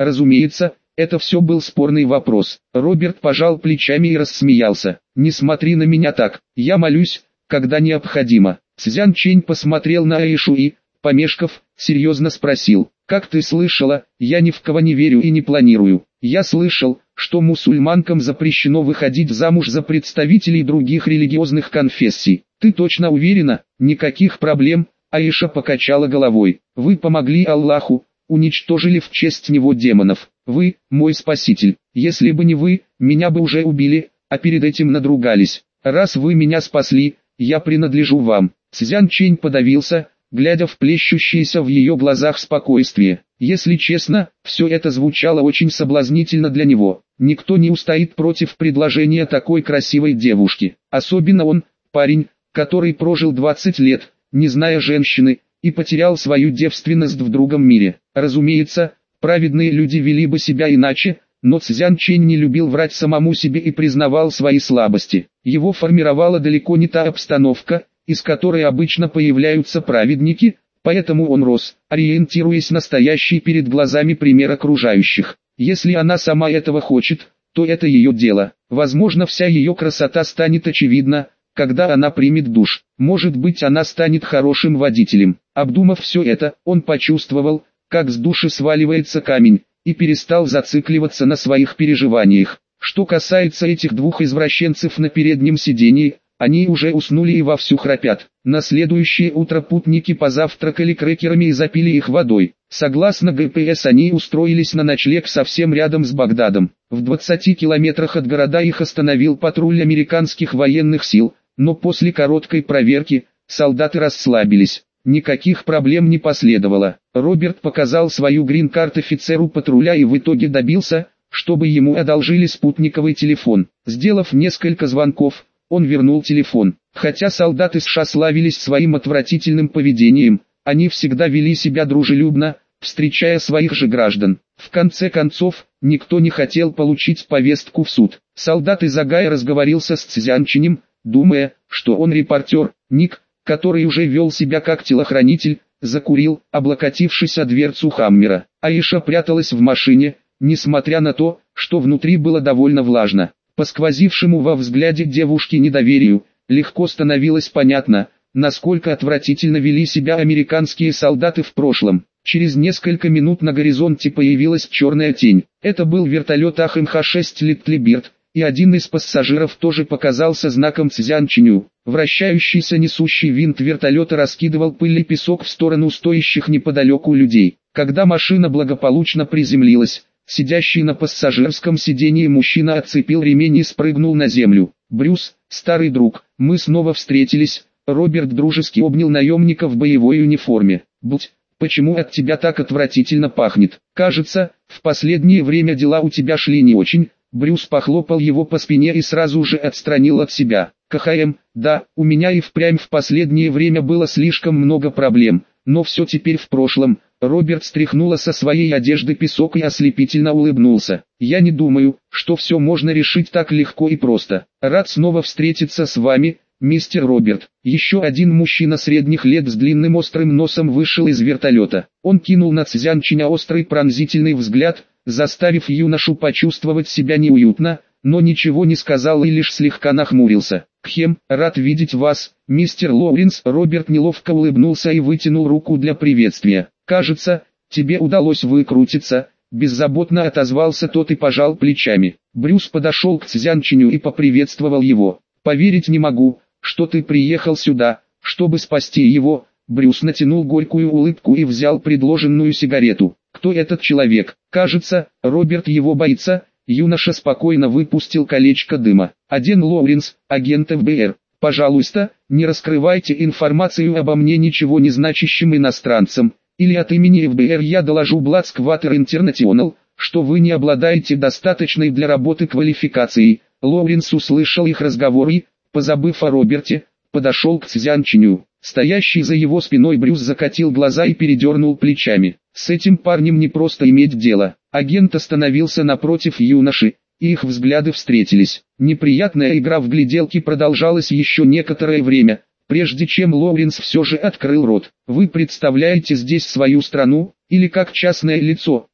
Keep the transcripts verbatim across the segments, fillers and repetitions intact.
Разумеется, это все был спорный вопрос. Роберт пожал плечами и рассмеялся. «Не смотри на меня так, я молюсь, когда необходимо». Цзян Чэнь посмотрел на Аишу и, помешков, серьезно спросил: «Как ты слышала, я ни в кого не верю и не планирую. Я слышал, что мусульманкам запрещено выходить замуж за представителей других религиозных конфессий. Ты точно уверена?» «Никаких проблем», Аиша покачала головой. «Вы помогли Аллаху, уничтожили в честь него демонов. Вы, мой спаситель. Если бы не вы, меня бы уже убили, а перед этим надругались. Раз вы меня спасли, я принадлежу вам». Цзян Чэнь подавился, глядя в плещущееся в ее глазах спокойствие. Если честно, все это звучало очень соблазнительно для него. Никто не устоит против предложения такой красивой девушки. Особенно он, парень, который прожил двадцать лет, не зная женщины, и потерял свою девственность в другом мире. Разумеется, праведные люди вели бы себя иначе, но Цзян Чэнь не любил врать самому себе и признавал свои слабости. Его формировала далеко не та обстановка, из которой обычно появляются праведники, поэтому он рос, ориентируясь на стоящий перед глазами пример окружающих. Если она сама этого хочет, то это ее дело. Возможно, вся ее красота станет очевидна, когда она примет душ. Может быть, она станет хорошим водителем. Обдумав все это, он почувствовал, как с души сваливается камень, и перестал зацикливаться на своих переживаниях. Что касается этих двух извращенцев на переднем сидении, они уже уснули и вовсю храпят. На следующее утро путники позавтракали крекерами и запили их водой. Согласно Гэ Пэ Эс, они устроились на ночлег совсем рядом с Багдадом. В двадцати километрах от города их остановил патруль американских военных сил, но после короткой проверки, солдаты расслабились. Никаких проблем не последовало. Роберт показал свою грин-карт офицеру патруля и в итоге добился, чтобы ему одолжили спутниковый телефон. Сделав несколько звонков, он вернул телефон. Хотя солдаты США славились своим отвратительным поведением, они всегда вели себя дружелюбно, встречая своих же граждан. В конце концов, никто не хотел получить повестку в суд. Солдат из Агая разговорился с Цзян Чэнем, думая, что он репортер. Ник, который уже вел себя как телохранитель, закурил, облокотившись о дверцу Хаммера. Аиша пряталась в машине, несмотря на то, что внутри было довольно влажно. По сквозившему во взгляде девушки недоверию, легко становилось понятно, насколько отвратительно вели себя американские солдаты в прошлом. Через несколько минут на горизонте появилась черная тень. Это был вертолет А Х М Х шесть Литлиберт, и один из пассажиров тоже показался знаком Цзян Чэню. Вращающийся несущий винт вертолета раскидывал пыль и песок в сторону стоящих неподалеку людей. Когда машина благополучно приземлилась, сидящий на пассажирском сидении мужчина отцепил ремень и спрыгнул на землю. «Брюс, старый друг, мы снова встретились». Роберт дружески обнял наемника в боевой униформе. «Будь, почему от тебя так отвратительно пахнет? Кажется, в последнее время дела у тебя шли не очень». Брюс похлопал его по спине и сразу же отстранил от себя. «К Х М, да, у меня и впрямь в последнее время было слишком много проблем, но все теперь в прошлом». Роберт стряхнула со своей одежды песок и ослепительно улыбнулся. «Я не думаю, что все можно решить так легко и просто. Рад снова встретиться с вами, мистер Роберт». Еще один мужчина средних лет с длинным острым носом вышел из вертолета. Он кинул на Цзян Чэня острый пронзительный взгляд, заставив юношу почувствовать себя неуютно, но ничего не сказал и лишь слегка нахмурился. «Кхем, рад видеть вас, мистер Лоуренс». Роберт неловко улыбнулся и вытянул руку для приветствия. «Кажется, тебе удалось выкрутиться», — беззаботно отозвался тот и пожал плечами. Брюс подошел к Цзян Чэню и поприветствовал его. «Поверить не могу, что ты приехал сюда, чтобы спасти его». Брюс натянул горькую улыбку и взял предложенную сигарету. «Кто этот человек? Кажется, Роберт его боится». Юноша спокойно выпустил колечко дыма. «Агент Лоуренс, агент Эф Бэ Эр. Пожалуйста, не раскрывайте информацию обо мне ничего не значащим иностранцам, или от имени Эф Бэ Эр я доложу Бладскватер Интернационал, что вы не обладаете достаточной для работы квалификацией». Лоуренс услышал их разговор и, позабыв о Роберте, подошел к Цзян Чэню. Стоящий за его спиной Брюс закатил глаза и передернул плечами. С этим парнем не просто иметь дело. Агент остановился напротив юноши, и их взгляды встретились. Неприятная игра в гляделки продолжалась еще некоторое время, прежде чем Лоуренс все же открыл рот. «Вы представляете здесь свою страну, или как частное лицо?»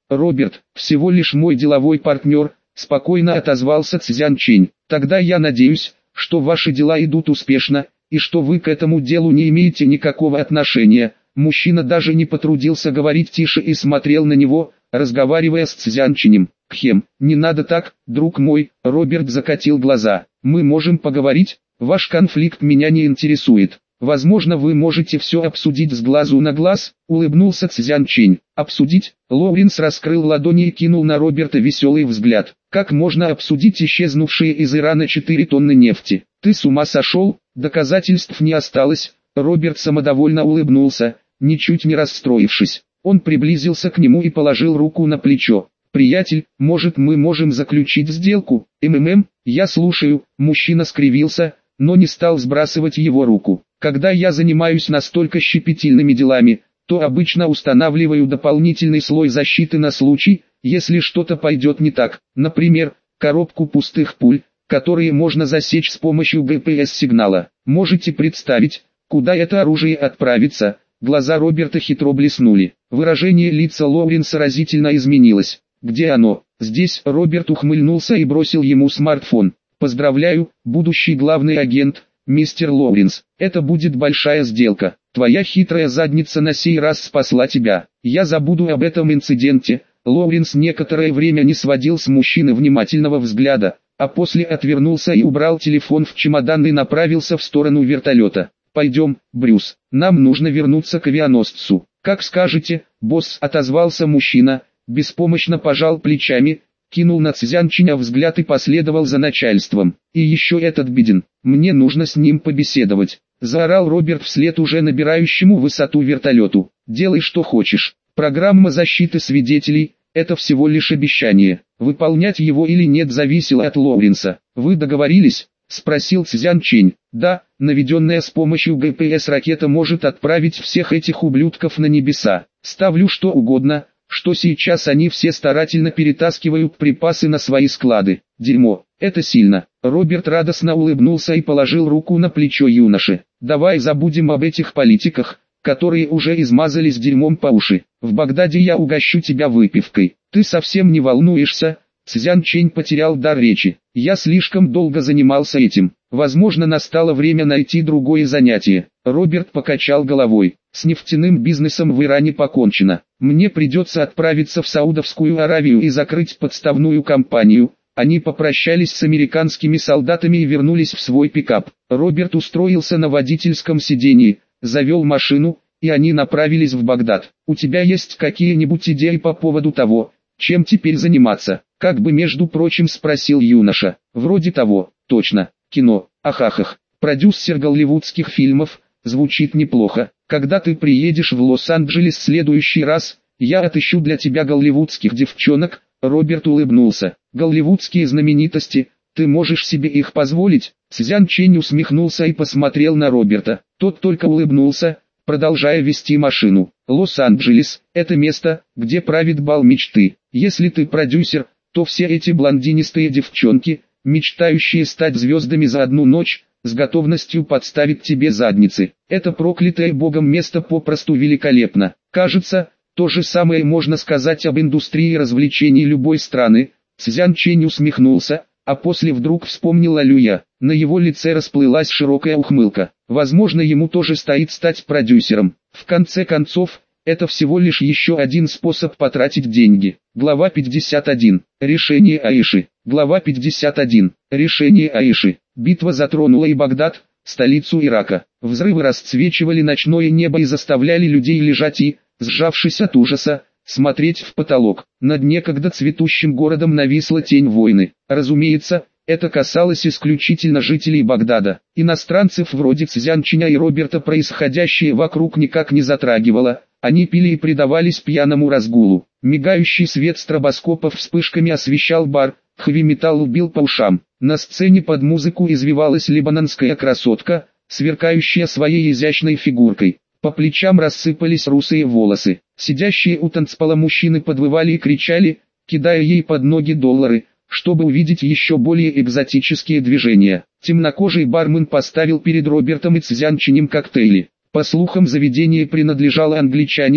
Роберт, всего лишь мой деловой партнер, спокойно отозвался Цзян Чэнь. Тогда я надеюсь, что ваши дела идут успешно, и что вы к этому делу не имеете никакого отношения. Мужчина даже не потрудился говорить тише и смотрел на него, разговаривая с Цзян Чэнем. «Кхем, не надо так, друг мой», Роберт закатил глаза. «Мы можем поговорить? Ваш конфликт меня не интересует. Возможно, вы можете все обсудить с глазу на глаз», улыбнулся Цзян Чэнь. «Обсудить?» Лоуренс раскрыл ладони и кинул на Роберта веселый взгляд. «Как можно обсудить исчезнувшие из Ирана четыре тонны нефти? Ты с ума сошел? Доказательств не осталось». Роберт самодовольно улыбнулся, ничуть не расстроившись. Он приблизился к нему и положил руку на плечо. «Приятель, может, мы можем заключить сделку?» «МММ, я слушаю», мужчина скривился, но не стал сбрасывать его руку. «Когда я занимаюсь настолько щепетильными делами, то обычно устанавливаю дополнительный слой защиты на случай, если что-то пойдет не так, например, коробку пустых пуль, которые можно засечь с помощью джи пи эс-сигнала. Можете представить, куда это оружие отправится?» Глаза Роберта хитро блеснули. Выражение лица Лоуренса разительно изменилось. «Где оно?» «Здесь». Роберт ухмыльнулся и бросил ему смартфон. «Поздравляю, будущий главный агент, мистер Лоуренс. Это будет большая сделка. Твоя хитрая задница на сей раз спасла тебя. Я забуду об этом инциденте». Лоуренс некоторое время не сводил с мужчины внимательного взгляда, а после отвернулся и убрал телефон в чемодан и направился в сторону вертолета. «Пойдем, Брюс, нам нужно вернуться к авианосцу». «Как скажете, босс», отозвался мужчина, беспомощно пожал плечами, кинул на Цзян Чэня взгляд и последовал за начальством. «И еще этот беден, мне нужно с ним побеседовать», заорал Роберт вслед уже набирающему высоту вертолету. «Делай что хочешь. Программа защиты свидетелей – это всего лишь обещание. Выполнять его или нет зависело от Лоуренса. Вы договорились?» — спросил Цзян Чэнь. «Да, наведенная с помощью джи пи эс ракета может отправить всех этих ублюдков на небеса. Ставлю что угодно, что сейчас они все старательно перетаскивают припасы на свои склады. Дерьмо, это сильно». Роберт радостно улыбнулся и положил руку на плечо юноши. «Давай забудем об этих политиках, которые уже измазались дерьмом по уши. В Багдаде я угощу тебя выпивкой. Ты совсем не волнуешься?» Цзян Чэнь потерял дар речи. «Я слишком долго занимался этим. Возможно, настало время найти другое занятие». Роберт покачал головой. «С нефтяным бизнесом в Иране покончено. Мне придется отправиться в Саудовскую Аравию и закрыть подставную компанию». Они попрощались с американскими солдатами и вернулись в свой пикап. Роберт устроился на водительском сидении, завел машину, и они направились в Багдад. «У тебя есть какие-нибудь идеи по поводу того, чем теперь заниматься?» Как бы между прочим спросил юноша. «Вроде того, точно, кино, ахахах, продюсер голливудских фильмов, звучит неплохо. Когда ты приедешь в Лос-Анджелес в следующий раз, я отыщу для тебя голливудских девчонок». Роберт улыбнулся. «Голливудские знаменитости, ты можешь себе их позволить?» Цзян Чэнь усмехнулся и посмотрел на Роберта. Тот только улыбнулся, продолжая вести машину. «Лос-Анджелес – это место, где правит бал мечты. Если ты продюсер, то все эти блондинистые девчонки, мечтающие стать звездами за одну ночь, с готовностью подставить тебе задницы. Это проклятое богом место попросту великолепно. Кажется, то же самое можно сказать об индустрии развлечений любой страны». Цзян Чэнь усмехнулся, а после вдруг вспомнил о Люя. На его лице расплылась широкая ухмылка. Возможно, ему тоже стоит стать продюсером. В конце концов, это всего лишь еще один способ потратить деньги. Глава пятьдесят один. Решение Аиши. Глава пятьдесят один. Решение Аиши. Битва затронула и Багдад, столицу Ирака. Взрывы расцвечивали ночное небо и заставляли людей лежать и, сжавшись от ужаса, смотреть в потолок. Над некогда цветущим городом нависла тень войны. Разумеется, это касалось исключительно жителей Багдада. Иностранцев вроде Цзян Чэня и Роберта происходящее вокруг никак не затрагивало. Они пили и предавались пьяному разгулу. Мигающий свет стробоскопов вспышками освещал бар, хэви-металл бил по ушам. На сцене под музыку извивалась либанонская красотка, сверкающая своей изящной фигуркой. По плечам рассыпались русые волосы. Сидящие у танцпола мужчины подвывали и кричали, кидая ей под ноги доллары, чтобы увидеть еще более экзотические движения. Темнокожий бармен поставил перед Робертом и Цзян Чэнем коктейли. По слухам, заведение принадлежало англичанину,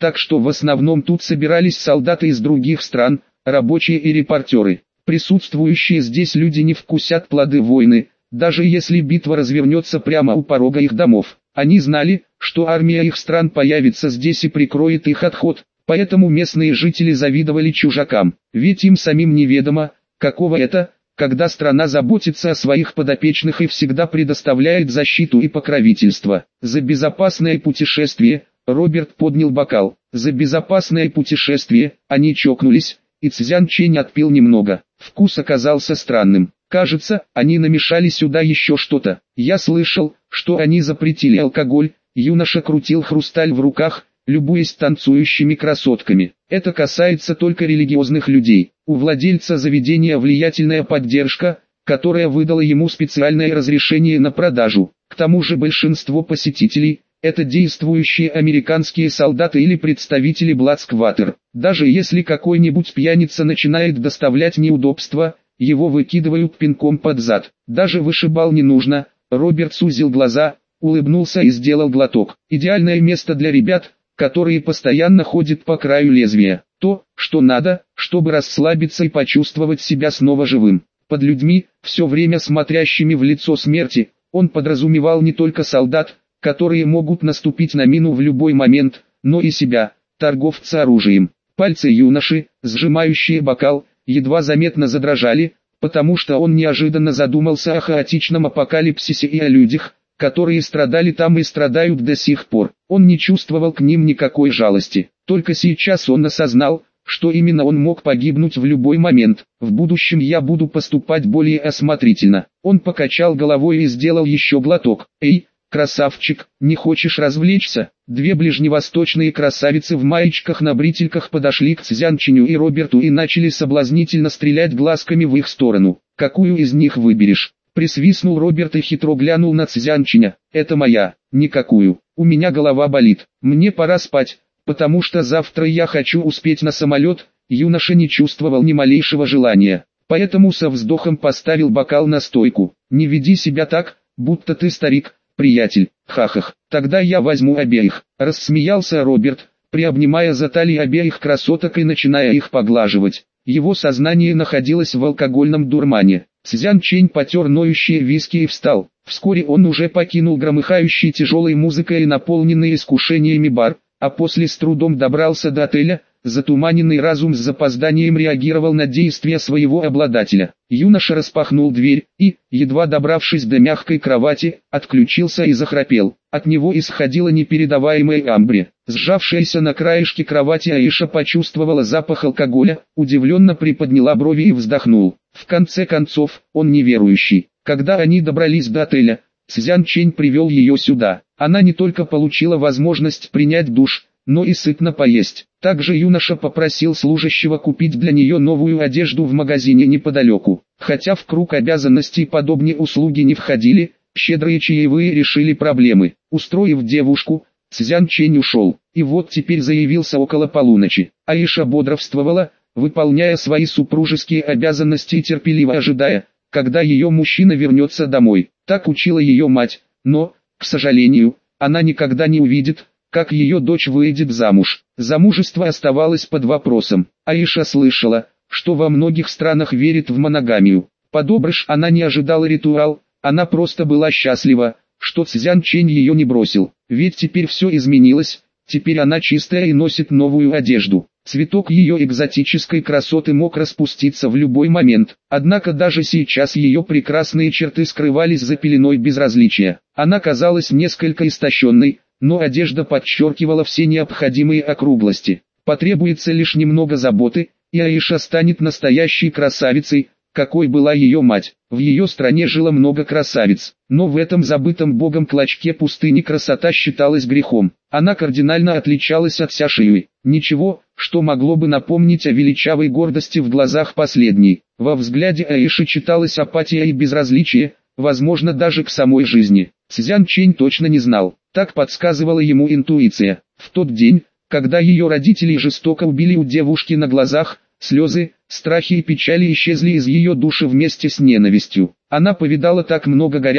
так что в основном тут собирались солдаты из других стран, рабочие и репортеры. Присутствующие здесь люди не вкусят плоды войны, даже если битва развернется прямо у порога их домов. Они знали, что армия их стран появится здесь и прикроет их отход, поэтому местные жители завидовали чужакам, ведь им самим неведомо, каково это, когда страна заботится о своих подопечных и всегда предоставляет защиту и покровительство. За безопасное путешествие, Роберт поднял бокал. За безопасное путешествие, они чокнулись, и Цзян Чэнь отпил немного. Вкус оказался странным. Кажется, они намешали сюда еще что-то. Я слышал, что они запретили алкоголь. Юноша крутил хрусталь в руках, любуясь танцующими красотками. Это касается только религиозных людей. У владельца заведения влиятельная поддержка, которая выдала ему специальное разрешение на продажу. К тому же большинство посетителей – это действующие американские солдаты или представители Бладскватер. Даже если какой-нибудь пьяница начинает доставлять неудобства, его выкидывают пинком под зад. Даже вышибал не нужно. Роберт сузил глаза, улыбнулся и сделал глоток. Идеальное место для ребят, которые постоянно ходят по краю лезвия. То, что надо, чтобы расслабиться и почувствовать себя снова живым. Под людьми, все время смотрящими в лицо смерти, он подразумевал не только солдат, которые могут наступить на мину в любой момент, но и себя, торговца оружием. Пальцы юноши, сжимающие бокал, едва заметно задрожали, потому что он неожиданно задумался о хаотичном апокалипсисе и о людях, которые страдали там и страдают до сих пор. Он не чувствовал к ним никакой жалости. Только сейчас он осознал, что именно он мог погибнуть в любой момент. В будущем я буду поступать более осмотрительно. Он покачал головой и сделал еще глоток. Эй, красавчик, не хочешь развлечься? Две ближневосточные красавицы в маечках на бретельках подошли к Цзян Чэню и Роберту и начали соблазнительно стрелять глазками в их сторону. Какую из них выберешь? Присвистнул Роберт и хитро глянул на Цзян Чэня. Это моя. Никакую. У меня голова болит. Мне пора спать, потому что завтра я хочу успеть на самолет. Юноша не чувствовал ни малейшего желания, поэтому со вздохом поставил бокал на стойку. Не веди себя так, будто ты старик, приятель. Хахах. Тогда я возьму обеих. Рассмеялся Роберт, приобнимая за талии обеих красоток и начиная их поглаживать. Его сознание находилось в алкогольном дурмане. Цзян Чэнь потер ноющие виски и встал. Вскоре он уже покинул громыхающий тяжелой музыкой и наполненный искушениями бар, а после с трудом добрался до отеля. Затуманенный разум с запозданием реагировал на действия своего обладателя. Юноша распахнул дверь и, едва добравшись до мягкой кровати, отключился и захрапел. От него исходило непередаваемое амбре. Сжавшаяся на краешке кровати Аиша почувствовала запах алкоголя, удивленно приподняла брови и вздохнул. В конце концов, он неверующий. Когда они добрались до отеля, Цзян Чэнь привел ее сюда. Она не только получила возможность принять душ, но и сытно поесть. Также юноша попросил служащего купить для нее новую одежду в магазине неподалеку. Хотя в круг обязанностей подобные услуги не входили, щедрые чаевые решили проблемы. Устроив девушку, Цзян Чэнь ушел. И вот теперь заявился около полуночи. Аиша бодрствовала, выполняя свои супружеские обязанности и терпеливо ожидая, когда ее мужчина вернется домой. Так учила ее мать, но, к сожалению, она никогда не увидит, как ее дочь выйдет замуж. Замужество оставалось под вопросом. Аиша слышала, что во многих странах верит в моногамию. Подобрышь она не ожидала ритуал, она просто была счастлива, что Цзян Чэнь ее не бросил. Ведь теперь все изменилось, теперь она чистая и носит новую одежду. Цветок ее экзотической красоты мог распуститься в любой момент. Однако даже сейчас ее прекрасные черты скрывались за пеленой безразличия. Она казалась несколько истощенной, но одежда подчеркивала все необходимые округлости. Потребуется лишь немного заботы, и Аиша станет настоящей красавицей, какой была ее мать. В ее стране жило много красавиц, но в этом забытом богом клочке пустыни красота считалась грехом. Она кардинально отличалась от Сяшиюй. Ничего, что могло бы напомнить о величавой гордости в глазах последней. Во взгляде Аиши читалась апатия и безразличие, возможно даже к самой жизни. Цзян Чэнь точно не знал, так подсказывала ему интуиция. В тот день, когда ее родители жестоко убили у девушки на глазах, слезы, страхи и печали исчезли из ее души вместе с ненавистью. Она повидала так много горя,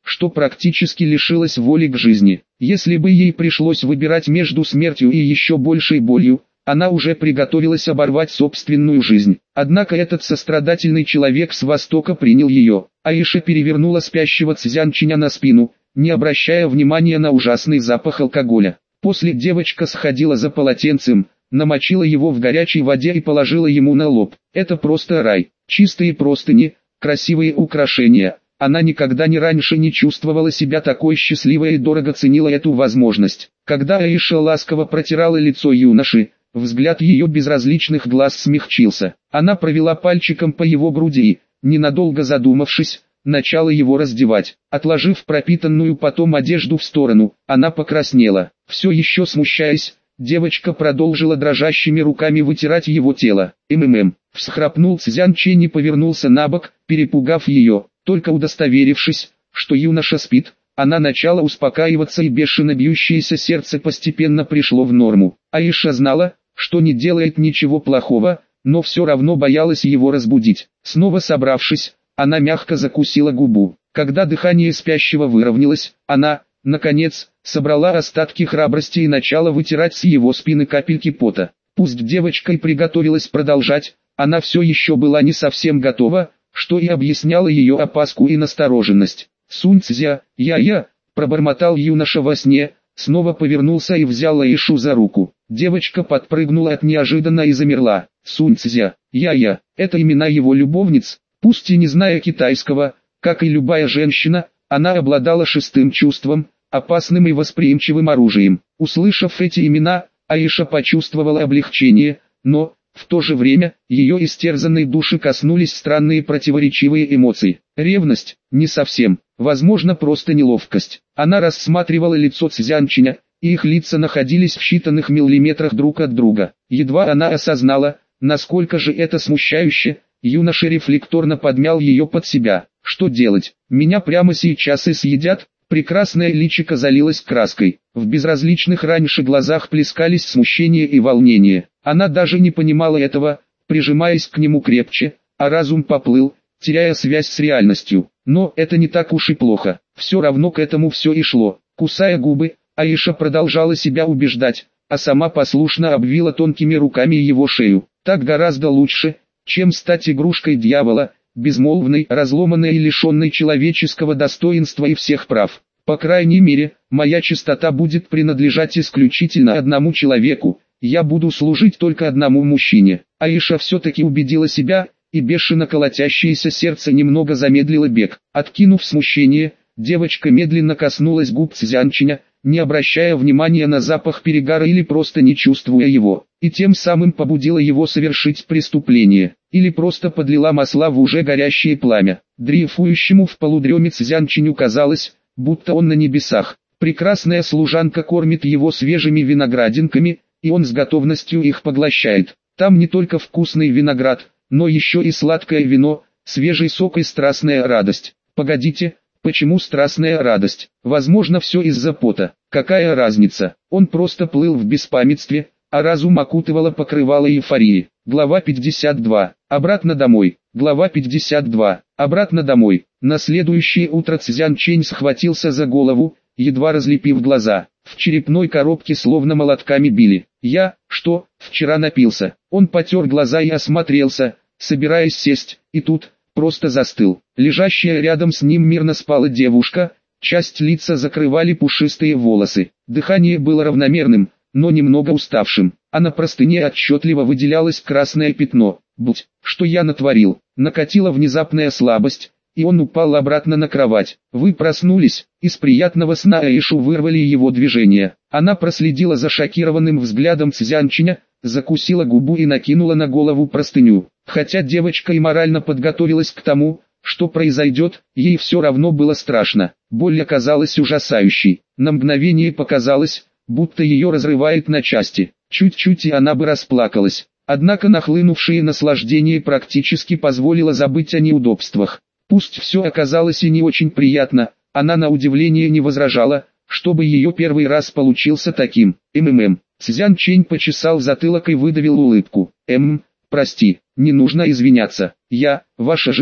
что практически лишилась воли к жизни. Если бы ей пришлось выбирать между смертью и еще большей болью, она уже приготовилась оборвать собственную жизнь. Однако этот сострадательный человек с востока принял ее. Аиша перевернула спящего Цзянчиня на спину, не обращая внимания на ужасный запах алкоголя. После девочка сходила за полотенцем, намочила его в горячей воде и положила ему на лоб. Это просто рай. Чистые простыни, красивые украшения. Она никогда не раньше не чувствовала себя такой счастливой и дорого ценила эту возможность. Когда Аиша ласково протирала лицо юноши, взгляд ее безразличных глаз смягчился. Она провела пальчиком по его груди и, ненадолго задумавшись, начала его раздевать. Отложив пропитанную потом одежду в сторону, она покраснела. Все еще смущаясь, девочка продолжила дрожащими руками вытирать его тело. «МММ!» Всхрапнул Цзян Чэнь и повернулся на бок, перепугав ее. Только удостоверившись, что юноша спит, она начала успокаиваться, и бешено бьющееся сердце постепенно пришло в норму. Аиша знала, что не делает ничего плохого, но все равно боялась его разбудить. Снова собравшись, она мягко закусила губу. Когда дыхание спящего выровнялось, она, наконец, собрала остатки храбрости и начала вытирать с его спины капельки пота. Пусть девочка и приготовилась продолжать, она все еще была не совсем готова, что и объясняло ее опаску и настороженность. «Сунь Цзя, я-я», пробормотал юноша во сне, снова повернулся и взял Аишу за руку. Девочка подпрыгнула от неожиданно и замерла. «Сунь Цзя, я-я», это имена его любовниц. Пусть и не зная китайского, как и любая женщина, она обладала шестым чувством, опасным и восприимчивым оружием. Услышав эти имена, Аиша почувствовала облегчение, но, в то же время, ее истерзанной души коснулись странные противоречивые эмоции. Ревность, не совсем, возможно просто неловкость. Она рассматривала лицо Цзянчиня, и их лица находились в считанных миллиметрах друг от друга. Едва она осознала, насколько же это смущающе, юноша рефлекторно подмял ее под себя. Что делать? Меня прямо сейчас и съедят? Прекрасное личико залилось краской. В безразличных раньше глазах плескались смущение и волнение. Она даже не понимала этого, прижимаясь к нему крепче, а разум поплыл, теряя связь с реальностью. Но это не так уж и плохо. Все равно к этому все и шло. Кусая губы, Аиша продолжала себя убеждать, а сама послушно обвила тонкими руками его шею. Так гораздо лучше, чем стать игрушкой дьявола, безмолвной, разломанной и лишенной человеческого достоинства и всех прав. По крайней мере, моя чистота будет принадлежать исключительно одному человеку, я буду служить только одному мужчине. Аиша все-таки убедила себя, и бешено колотящееся сердце немного замедлило бег. Откинув смущение, девочка медленно коснулась губ Цзянчиня, не обращая внимания на запах перегара или просто не чувствуя его, и тем самым побудила его совершить преступление, или просто подлила масла в уже горящее пламя. Дрейфующему в полудреме Цзянчиню казалось, будто он на небесах. Прекрасная служанка кормит его свежими виноградинками, и он с готовностью их поглощает. Там не только вкусный виноград, но еще и сладкое вино, свежий сок и страстная радость. Погодите, почему страстная радость? Возможно, все из-за пота. Какая разница? Он просто плыл в беспамятстве, а разум окутывало покрывало эйфории. Глава пятьдесят два. Обратно домой. Глава пятьдесят два. Обратно домой. На следующее утро Цзян Чэнь схватился за голову, едва разлепив глаза. В черепной коробке словно молотками били. «Я, что, вчера напился?» Он потер глаза и осмотрелся, собираясь сесть, и тут, просто застыл. Лежащая рядом с ним мирно спала девушка, часть лица закрывали пушистые волосы. Дыхание было равномерным, но немного уставшим, а на простыне отчетливо выделялось красное пятно. «Будь, что я натворил?» Накатила внезапная слабость, и он упал обратно на кровать. «Вы проснулись?» Из приятного сна Аишу вырвали его движения. Она проследила за шокированным взглядом Цзянчиня, закусила губу и накинула на голову простыню. Хотя девочка и морально подготовилась к тому, что произойдет, ей все равно было страшно. Боль оказалась ужасающей. На мгновение показалось, будто ее разрывает на части. Чуть-чуть и она бы расплакалась. Однако нахлынувшее наслаждение практически позволило забыть о неудобствах. Пусть все оказалось и не очень приятно, она на удивление не возражала, чтобы ее первый раз получился таким. «МММ». Цзян Чэнь почесал затылок и выдавил улыбку. «Эм, прости, не нужно извиняться, я, ваша жена».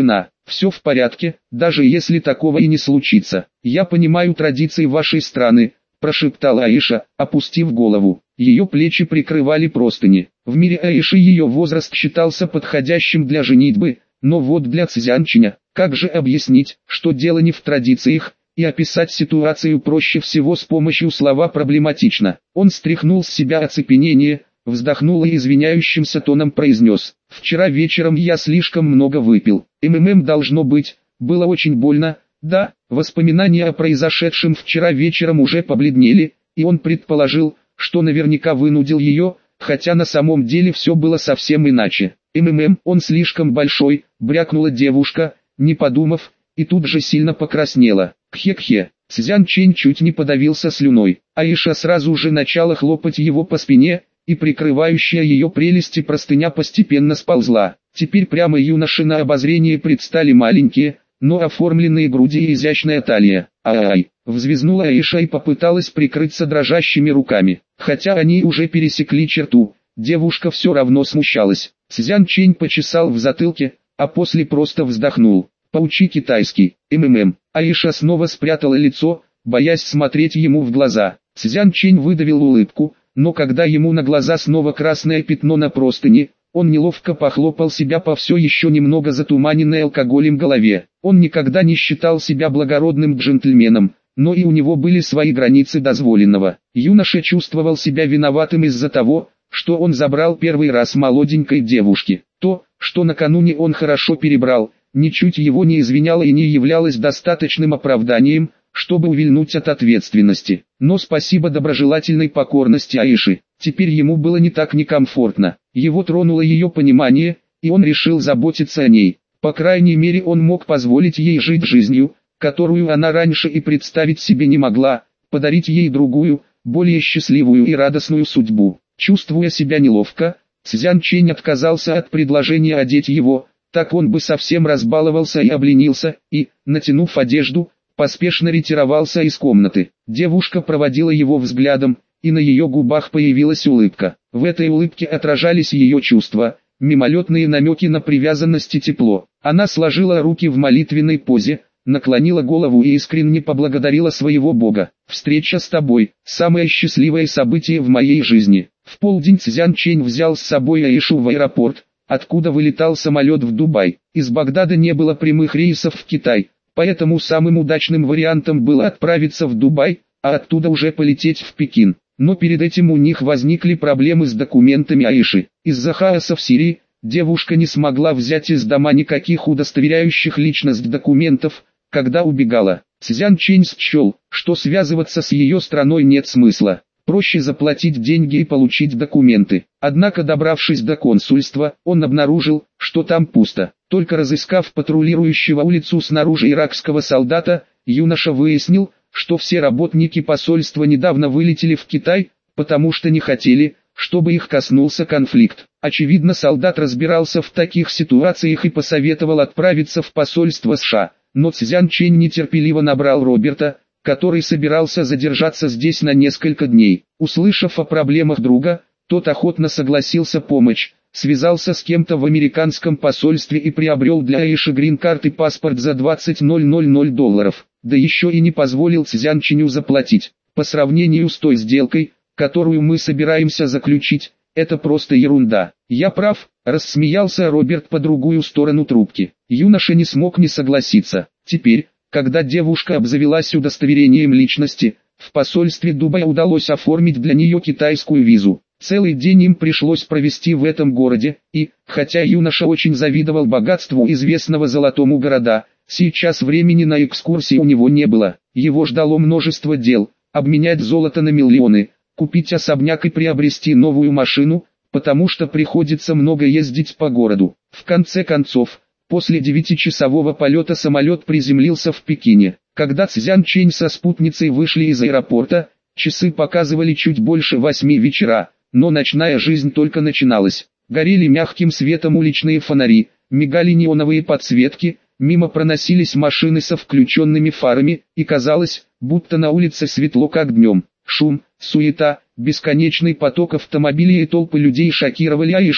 все в порядке, даже если такого и не случится. Я понимаю традиции вашей страны, прошептала Аиша, опустив голову. Ее плечи прикрывали простыни. В мире Аиши ее возраст считался подходящим для женитьбы, но вот для Цзянченя, как же объяснить, что дело не в традициях, и описать ситуацию проще всего с помощью слова проблематично. Он стряхнул с себя оцепенение, вздохнул и извиняющимся тоном произнес: «Вчера вечером я слишком много выпил. МММ должно быть, было очень больно, да?» Воспоминания о произошедшем вчера вечером уже побледнели, и он предположил, что наверняка вынудил ее, хотя на самом деле все было совсем иначе. «МММ, он слишком большой», — брякнула девушка, не подумав, и тут же сильно покраснела. «Кхе-кхе». Цзянчень чуть не подавился слюной. Аиша сразу же начала хлопать его по спине, и прикрывающая ее прелести простыня постепенно сползла. Теперь прямо юноши на обозрение предстали маленькие, но оформленные груди и изящная талия. «Ай-ай!» — взвизгнула Аиша и попыталась прикрыться дрожащими руками. Хотя они уже пересекли черту, девушка все равно смущалась. Цзянчень почесал в затылке, а после просто вздохнул. «Поучи китайский, МММ». Аиша снова спрятала лицо, боясь смотреть ему в глаза. Цзянчень выдавил улыбку, но когда ему на глаза снова красное пятно на простыни, он неловко похлопал себя по все еще немного затуманенной алкоголем голове. Он никогда не считал себя благородным джентльменом, но и у него были свои границы дозволенного. Юноша чувствовал себя виноватым из-за того, что он забрал первый раз молоденькой девушки. То, что накануне он хорошо перебрал, ничуть его не извиняло и не являлось достаточным оправданием, чтобы увильнуть от ответственности. Но спасибо доброжелательной покорности Аиши, теперь ему было не так некомфортно. Его тронуло ее понимание, и он решил заботиться о ней. По крайней мере он мог позволить ей жить жизнью, которую она раньше и представить себе не могла, подарить ей другую, более счастливую и радостную судьбу. Чувствуя себя неловко, Цзянчень отказался от предложения одеть его, так он бы совсем разбаловался и обленился, и, натянув одежду, поспешно ретировался из комнаты. Девушка проводила его взглядом, и на ее губах появилась улыбка. В этой улыбке отражались ее чувства, мимолетные намеки на привязанность и тепло. Она сложила руки в молитвенной позе, наклонила голову и искренне поблагодарила своего Бога. «Встреча с тобой – самое счастливое событие в моей жизни». В полдень Цзянчень взял с собой Аишу в аэропорт, откуда вылетал самолет в Дубай. Из Багдада не было прямых рейсов в Китай, поэтому самым удачным вариантом было отправиться в Дубай, а оттуда уже полететь в Пекин. Но перед этим у них возникли проблемы с документами Аиши. Из-за хаоса в Сирии, девушка не смогла взять из дома никаких удостоверяющих личность документов, когда убегала. Цзянчень счел, что связываться с ее страной нет смысла. Проще заплатить деньги и получить документы. Однако, добравшись до консульства, он обнаружил, что там пусто. Только разыскав патрулирующего улицу снаружи иракского солдата, юноша выяснил, что все работники посольства недавно вылетели в Китай, потому что не хотели, чтобы их коснулся конфликт. Очевидно, солдат разбирался в таких ситуациях и посоветовал отправиться в посольство США. Но Цзянчень нетерпеливо набрал Роберта, который собирался задержаться здесь на несколько дней. Услышав о проблемах друга, тот охотно согласился помочь, связался с кем-то в американском посольстве и приобрел для Аиши грин-карт и паспорт за двадцать тысяч долларов, да еще и не позволил Цзянченю заплатить. По сравнению с той сделкой, которую мы собираемся заключить, это просто ерунда. Я прав, рассмеялся Роберт по другую сторону трубки. Юноша не смог не согласиться. Теперь, когда девушка обзавелась удостоверением личности, в посольстве Дубая удалось оформить для нее китайскую визу. Целый день им пришлось провести в этом городе, и, хотя юноша очень завидовал богатству известного золотому города, сейчас времени на экскурсии у него не было. Его ждало множество дел: обменять золото на миллионы, купить особняк и приобрести новую машину, потому что приходится много ездить по городу. В конце концов, после девятичасового полета самолет приземлился в Пекине. Когда Цзянчень со спутницей вышли из аэропорта, часы показывали чуть больше восьми вечера, но ночная жизнь только начиналась. Горели мягким светом уличные фонари, мигали неоновые подсветки, мимо проносились машины со включенными фарами, и казалось, будто на улице светло как днем. Шум, суета, бесконечный поток автомобилей и толпы людей шокировали Аишу,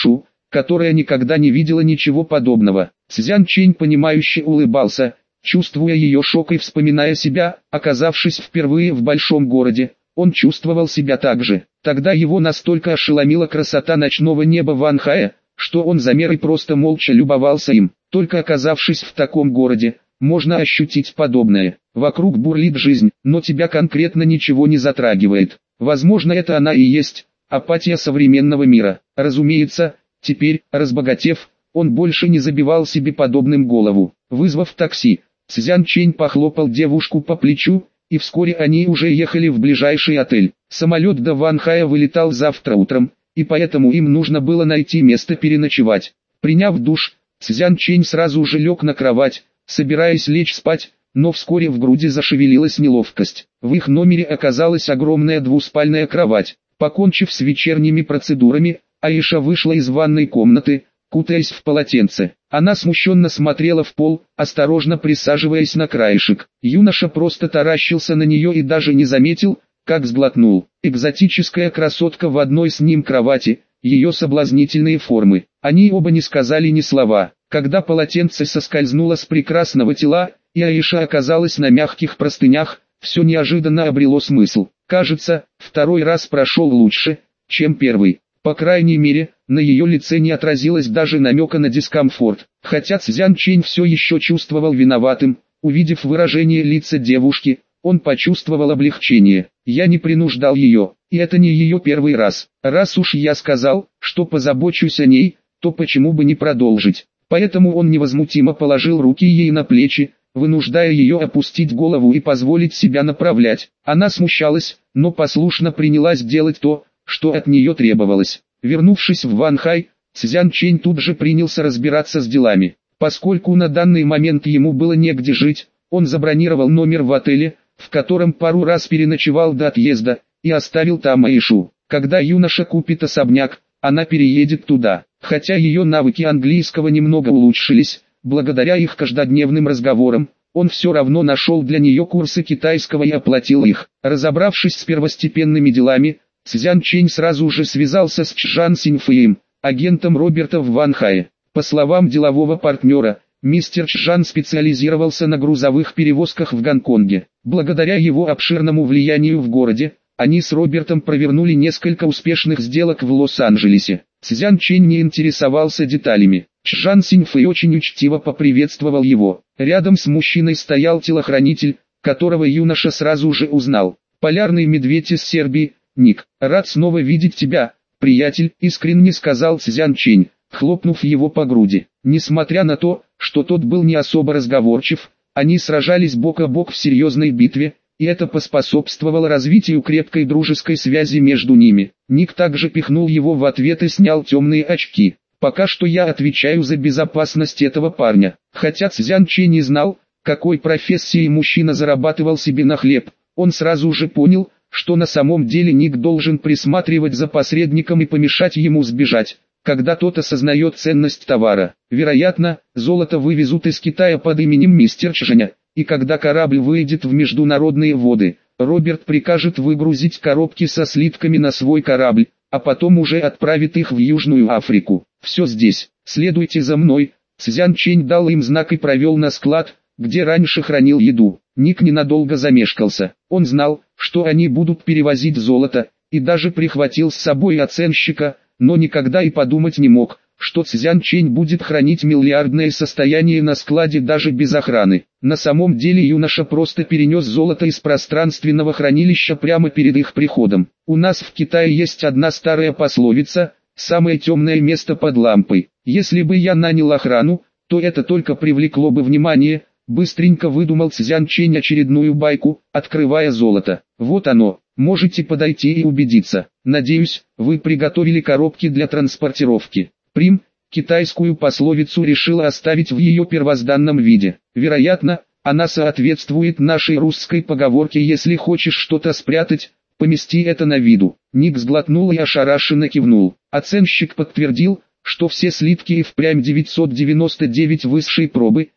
которая никогда не видела ничего подобного. Цзян Чэнь понимающе улыбался, чувствуя ее шок и вспоминая себя, оказавшись впервые в большом городе. Он чувствовал себя так же. Тогда его настолько ошеломила красота ночного неба Ванхая, что он замер и просто молча любовался им. Только оказавшись в таком городе, можно ощутить подобное. Вокруг бурлит жизнь, но тебя конкретно ничего не затрагивает. Возможно, это она и есть апатия современного мира. Разумеется, теперь, разбогатев, он больше не забивал себе подобным голову. Вызвав такси, Цзян Чэнь похлопал девушку по плечу, и вскоре они уже ехали в ближайший отель. Самолет до Ванхая вылетал завтра утром, и поэтому им нужно было найти место переночевать. Приняв душ, Цзян Чэнь сразу же лег на кровать, собираясь лечь спать, но вскоре в груди зашевелилась неловкость. В их номере оказалась огромная двуспальная кровать. Покончив с вечерними процедурами, Аиша вышла из ванной комнаты, кутаясь в полотенце. Она смущенно смотрела в пол, осторожно присаживаясь на краешек. Юноша просто таращился на нее и даже не заметил, как сглотнул. Экзотическая красотка в одной с ним кровати, ее соблазнительные формы. Они оба не сказали ни слова. Когда полотенце соскользнуло с прекрасного тела, и Аиша оказалась на мягких простынях, все неожиданно обрело смысл. Кажется, второй раз прошел лучше, чем первый. По крайней мере, на ее лице не отразилось даже намека на дискомфорт. Хотя Цзян Чэнь все еще чувствовал виноватым, увидев выражение лица девушки, он почувствовал облегчение. Я не принуждал ее, и это не ее первый раз. Раз уж я сказал, что позабочусь о ней, то почему бы не продолжить. Поэтому он невозмутимо положил руки ей на плечи, вынуждая ее опустить голову и позволить себя направлять. Она смущалась, но послушно принялась делать то, что от нее требовалось. Вернувшись в Ванхай, Цзян Чэнь тут же принялся разбираться с делами. Поскольку на данный момент ему было негде жить, он забронировал номер в отеле, в котором пару раз переночевал до отъезда, и оставил там Аишу. Когда юноша купит особняк, она переедет туда. Хотя ее навыки английского немного улучшились, благодаря их каждодневным разговорам, он все равно нашел для нее курсы китайского и оплатил их. Разобравшись с первостепенными делами, Цзян Чэнь сразу же связался с Чжан Синьфэем, агентом Роберта в Ванхае. По словам делового партнера, мистер Чжан специализировался на грузовых перевозках в Гонконге. Благодаря его обширному влиянию в городе, они с Робертом провернули несколько успешных сделок в Лос-Анджелесе. Цзян Чэнь не интересовался деталями. Чжан Синьфэй очень учтиво поприветствовал его. Рядом с мужчиной стоял телохранитель, которого юноша сразу же узнал. Полярный медведь из Сербии. «Ник, рад снова видеть тебя, приятель», — искренне сказал Цзян Чэнь, хлопнув его по груди. Несмотря на то, что тот был не особо разговорчив, они сражались бок о бок в серьезной битве, и это поспособствовало развитию крепкой дружеской связи между ними. Ник также пихнул его в ответ и снял темные очки. «Пока что я отвечаю за безопасность этого парня». Хотя Цзян Чэнь не знал, какой профессией мужчина зарабатывал себе на хлеб, он сразу же понял, что на самом деле Ник должен присматривать за посредником и помешать ему сбежать, когда тот осознает ценность товара. Вероятно, золото вывезут из Китая под именем мистер Чжаня, и когда корабль выйдет в международные воды, Роберт прикажет выгрузить коробки со слитками на свой корабль, а потом уже отправит их в Южную Африку. «Все здесь, следуйте за мной». Цзян Чэнь дал им знак и провел на склад, где раньше хранил еду. Ник ненадолго замешкался. Он знал, что они будут перевозить золото, и даже прихватил с собой оценщика, но никогда и подумать не мог, что Цзян Чэнь будет хранить миллиардное состояние на складе даже без охраны. На самом деле юноша просто перенес золото из пространственного хранилища прямо перед их приходом. «У нас в Китае есть одна старая пословица: самое темное место под лампой. Если бы я нанял охрану, то это только привлекло бы внимание». Быстренько выдумал Цзян Чэнь очередную байку, открывая золото. «Вот оно, можете подойти и убедиться. Надеюсь, вы приготовили коробки для транспортировки». Прим, китайскую пословицу решила оставить в ее первозданном виде. Вероятно, она соответствует нашей русской поговорке: «Если хочешь что-то спрятать, помести это на виду». Ник сглотнул и ошарашенно кивнул. Оценщик подтвердил, что все слитки и впрямь девятьсот девяносто девять высшей пробы,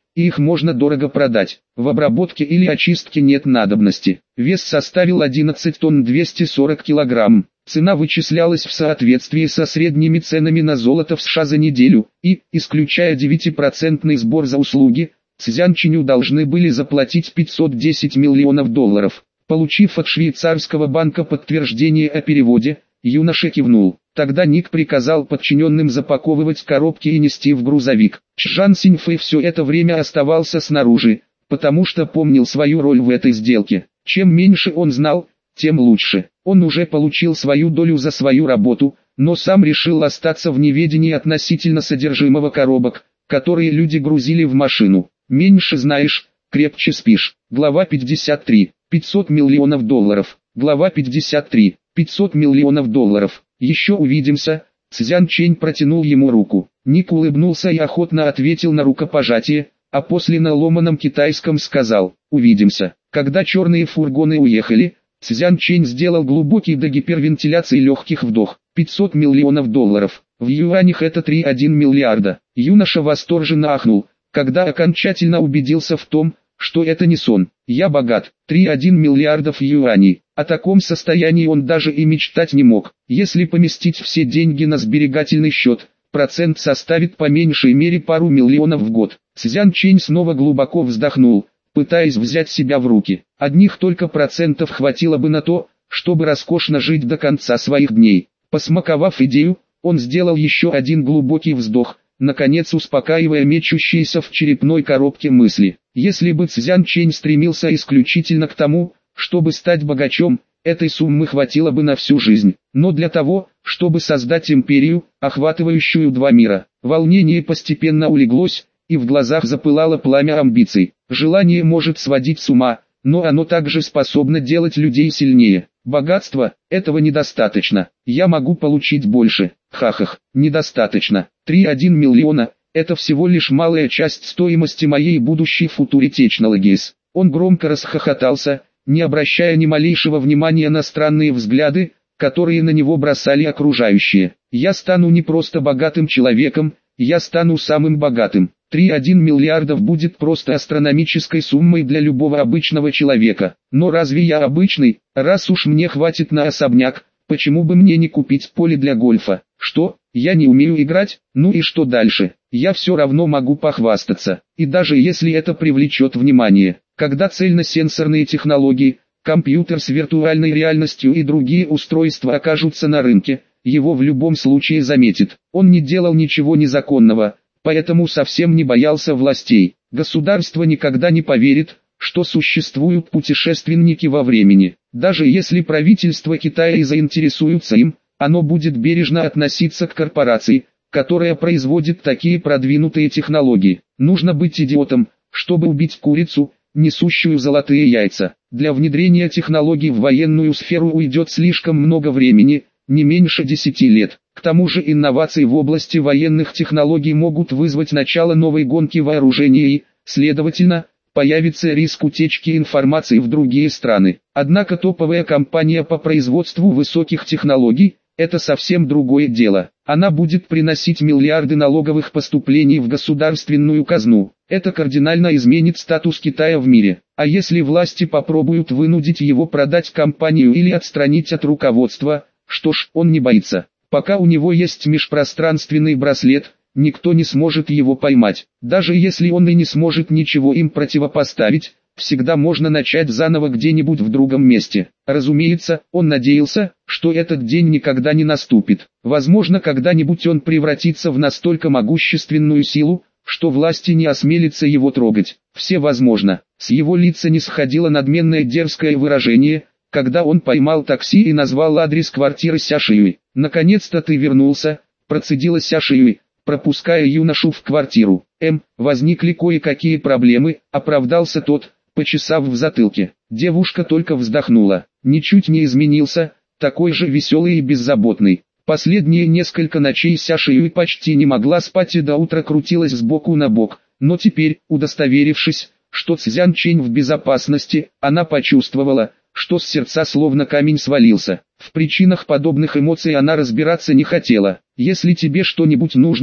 и их можно дорого продать. В обработке или очистке нет надобности. Вес составил одиннадцать тонн двести сорок килограмм. Цена вычислялась в соответствии со средними ценами на золото в США за неделю, и, исключая девятипроцентный сбор за услуги, Цзянченю должны были заплатить пятьсот десять миллионов долларов. Получив от швейцарского банка подтверждение о переводе, юноша кивнул. Тогда Ник приказал подчиненным запаковывать коробки и нести в грузовик. Чжан Синьфэй все это время оставался снаружи, потому что помнил свою роль в этой сделке. Чем меньше он знал, тем лучше. Он уже получил свою долю за свою работу, но сам решил остаться в неведении относительно содержимого коробок, которые люди грузили в машину. Меньше знаешь, крепче спишь. Глава пятьдесят три. пятьсот миллионов долларов. Глава пятьдесят три. пятьсот миллионов долларов. Еще увидимся. Цзян Чэнь протянул ему руку. Ник улыбнулся и охотно ответил на рукопожатие, а после на ломаном китайском сказал: увидимся. Когда черные фургоны уехали, Цзян Чэнь сделал глубокий до гипервентиляции легких вдох. пятьсот миллионов долларов. В юанях это три целых одна десятая миллиарда. Юноша восторженно ахнул, когда окончательно убедился в том, что это не сон. Я богат. три целых одна десятая миллиардов юаней. О таком состоянии он даже и мечтать не мог. Если поместить все деньги на сберегательный счет, процент составит по меньшей мере пару миллионов в год. Цзян Чэнь снова глубоко вздохнул, пытаясь взять себя в руки. Одних только процентов хватило бы на то, чтобы роскошно жить до конца своих дней. Посмаковав идею, он сделал еще один глубокий вздох, наконец успокаивая мечущиеся в черепной коробке мысли. Если бы Цзян Чэнь стремился исключительно к тому, чтобы стать богачом, этой суммы хватило бы на всю жизнь. Но для того, чтобы создать империю, охватывающую два мира, волнение постепенно улеглось, и в глазах запылало пламя амбиций. Желание может сводить с ума, но оно также способно делать людей сильнее. Богатство, этого недостаточно. Я могу получить больше. Хахах, недостаточно. три целых одна десятая миллиона, это всего лишь малая часть стоимости моей будущей Future Technologies. Он громко расхохотался, не обращая ни малейшего внимания на странные взгляды, которые на него бросали окружающие. Я стану не просто богатым человеком, я стану самым богатым. три целых одна десятая миллиардов будет просто астрономической суммой для любого обычного человека. Но разве я обычный? Раз уж мне хватит на особняк, почему бы мне не купить поле для гольфа? Что, я не умею играть? Ну и что дальше? Я все равно могу похвастаться. И даже если это привлечет внимание. Когда цельносенсорные технологии, компьютер с виртуальной реальностью и другие устройства окажутся на рынке, его в любом случае заметит. Он не делал ничего незаконного, поэтому совсем не боялся властей. Государство никогда не поверит, что существуют путешественники во времени. Даже если правительство Китая и заинтересуется им, оно будет бережно относиться к корпорации, которая производит такие продвинутые технологии. Нужно быть идиотом, чтобы убить курицу, несущую золотые яйца. Для внедрения технологий в военную сферу уйдет слишком много времени, не меньше десяти лет. К тому же инновации в области военных технологий могут вызвать начало новой гонки вооружений и, следовательно, появится риск утечки информации в другие страны. Однако топовая компания по производству высоких технологий – это совсем другое дело. Она будет приносить миллиарды налоговых поступлений в государственную казну. Это кардинально изменит статус Китая в мире. А если власти попробуют вынудить его продать компанию или отстранить от руководства, что ж, он не боится. Пока у него есть межпространственный браслет, никто не сможет его поймать. Даже если он и не сможет ничего им противопоставить, всегда можно начать заново где-нибудь в другом месте. Разумеется, он надеялся, что этот день никогда не наступит. Возможно, когда-нибудь он превратится в настолько могущественную силу, что власти не осмелятся его трогать. Все возможно. С его лица не сходило надменное дерзкое выражение, когда он поймал такси и назвал адрес квартиры Ся Шиюй. «Наконец-то ты вернулся», – процедила Ся Шиюй, пропуская юношу в квартиру. «Эм, возникли кое-какие проблемы», – оправдался тот, почесав в затылке. Девушка только вздохнула. Ничуть не изменился, такой же веселый и беззаботный. Последние несколько ночей Ся Шиюй почти не могла спать и до утра крутилась с боку на бок, но теперь, удостоверившись, что Цзян Чэнь в безопасности, она почувствовала, что с сердца словно камень свалился. В причинах подобных эмоций она разбираться не хотела. «Если тебе что-нибудь нужно,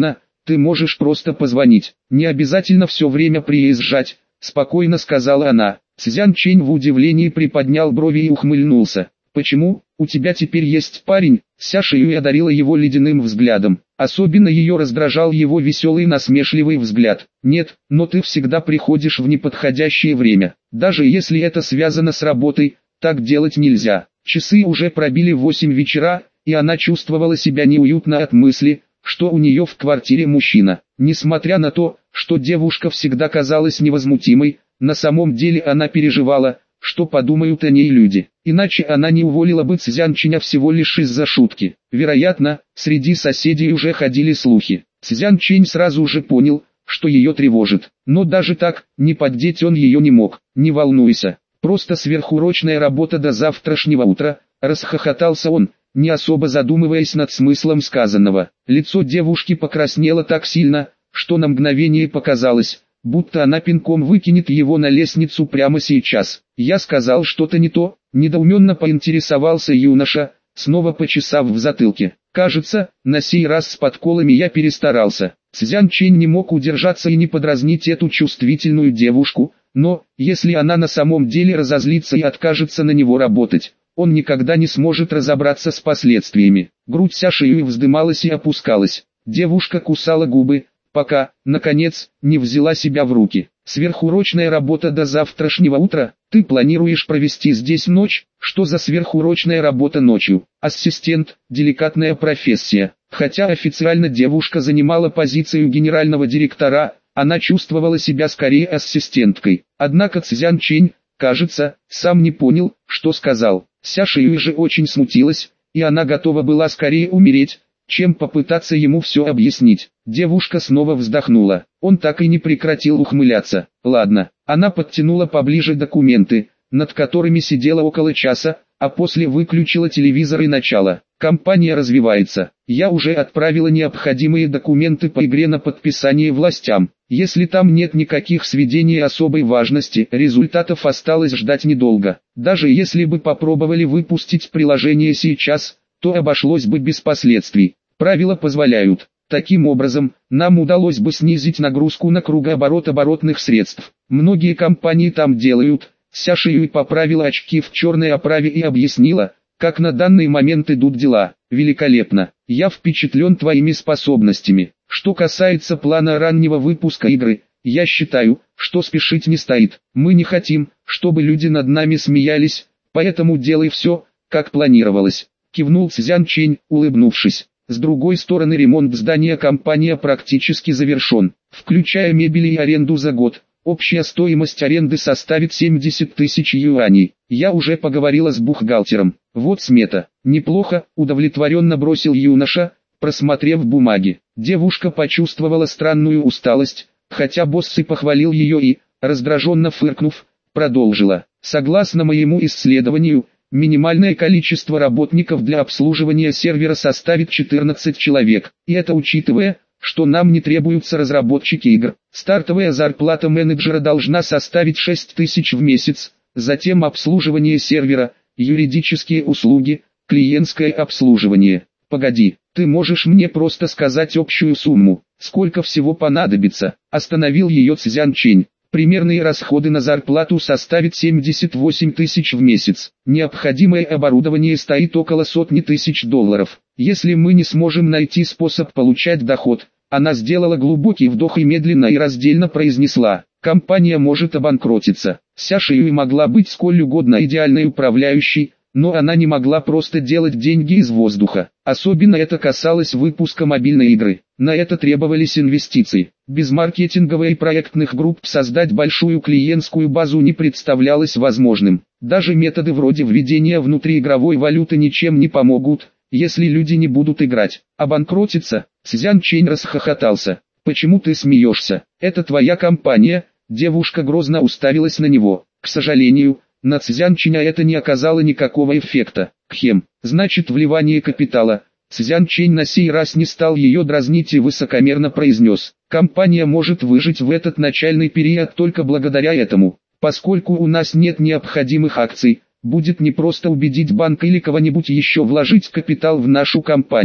ты можешь просто позвонить. Не обязательно все время приезжать, спокойно сказала она. Цзян Чэнь в удивлении приподнял брови и ухмыльнулся. Почему? У тебя теперь есть парень? Ся Шиюй одарила его ледяным взглядом. Особенно ее раздражал его веселый насмешливый взгляд. Нет, но ты всегда приходишь в неподходящее время. Даже если это связано с работой, так делать нельзя. Часы уже пробили восемь вечера, и она чувствовала себя неуютно от мысли, что у нее в квартире мужчина. Несмотря на то, что девушка всегда казалась невозмутимой, на самом деле она переживала, что подумают о ней люди. Иначе она не уволила бы Цзян Чэня всего лишь из-за шутки. Вероятно, среди соседей уже ходили слухи. Цзян Чэнь сразу же понял, что ее тревожит. Но даже так, не поддеть он ее не мог. Не волнуйся, просто сверхурочная работа до завтрашнего утра, расхохотался он, не особо задумываясь над смыслом сказанного. Лицо девушки покраснело так сильно, что на мгновение показалось, будто она пинком выкинет его на лестницу прямо сейчас. Я сказал что-то не то, недоуменно поинтересовался юноша, снова почесав в затылке. Кажется, на сей раз с подколами я перестарался. Цзян Чэнь не мог удержаться и не подразнить эту чувствительную девушку, но, если она на самом деле разозлится и откажется на него работать, он никогда не сможет разобраться с последствиями. Грудь Ся Шиюй вздымалась и опускалась. Девушка кусала губы, пока, наконец, не взяла себя в руки. Сверхурочная работа до завтрашнего утра? Ты планируешь провести здесь ночь? Что за сверхурочная работа ночью? Ассистент, деликатная профессия. Хотя официально девушка занимала позицию генерального директора, она чувствовала себя скорее ассистенткой. Однако Цзян Чэнь, кажется, сам не понял, что сказал. Ся Шиюй же очень смутилась, и она готова была скорее умереть, чем попытаться ему все объяснить. Девушка снова вздохнула. Он так и не прекратил ухмыляться. Ладно, она подтянула поближе документы, над которыми сидела около часа, а после выключила телевизор и начала. Компания развивается. Я уже отправила необходимые документы по игре на подписание властям. Если там нет никаких сведений особой важности, результатов осталось ждать недолго. Даже если бы попробовали выпустить приложение сейчас, то обошлось бы без последствий. Правила позволяют. Таким образом, нам удалось бы снизить нагрузку на кругооборот оборотных средств. Многие компании там делают. Ся Шиюй поправила очки в черной оправе и объяснила, как на данный момент идут дела. Великолепно. Я впечатлен твоими способностями. Что касается плана раннего выпуска игры, я считаю, что спешить не стоит. Мы не хотим, чтобы люди над нами смеялись, поэтому делай все, как планировалось. Кивнул Цзян Чэнь, улыбнувшись. С другой стороны, ремонт здания компания практически завершен, включая мебель и аренду за год. Общая стоимость аренды составит семьдесят тысяч юаней. Я уже поговорила с бухгалтером. Вот смета. Неплохо, удовлетворенно бросил юноша, просмотрев бумаги. Девушка почувствовала странную усталость, хотя босс и похвалил ее и, раздраженно фыркнув, продолжила. Согласно моему исследованию, минимальное количество работников для обслуживания сервера составит четырнадцать человек, и это учитывая, что нам не требуются разработчики игр. Стартовая зарплата менеджера должна составить шесть тысяч в месяц, затем обслуживание сервера, юридические услуги, клиентское обслуживание. Погоди, ты можешь мне просто сказать общую сумму, сколько всего понадобится? Остановил ее Цзян Чэнь. Примерные расходы на зарплату составят семьдесят восемь тысяч в месяц. Необходимое оборудование стоит около сотни тысяч долларов. Если мы не сможем найти способ получать доход, она сделала глубокий вдох и медленно и раздельно произнесла: компания может обанкротиться. Ся Шиюй могла быть сколь угодно идеальной управляющей, но она не могла просто делать деньги из воздуха. Особенно это касалось выпуска мобильной игры. На это требовались инвестиции. Без маркетинговой и проектных групп создать большую клиентскую базу не представлялось возможным. Даже методы вроде введения внутриигровой валюты ничем не помогут, если люди не будут играть. Обанкротиться? Цзян Чэнь расхохотался. Почему ты смеешься? Это твоя компания? Девушка грозно уставилась на него. К сожалению, на Цзян Чэня это не оказало никакого эффекта. Кхем, значит вливание капитала. Цзян Чэнь на сей раз не стал ее дразнить и высокомерно произнес: компания может выжить в этот начальный период только благодаря этому. Поскольку у нас нет необходимых акций, будет непросто убедить банк или кого-нибудь еще вложить капитал в нашу компанию.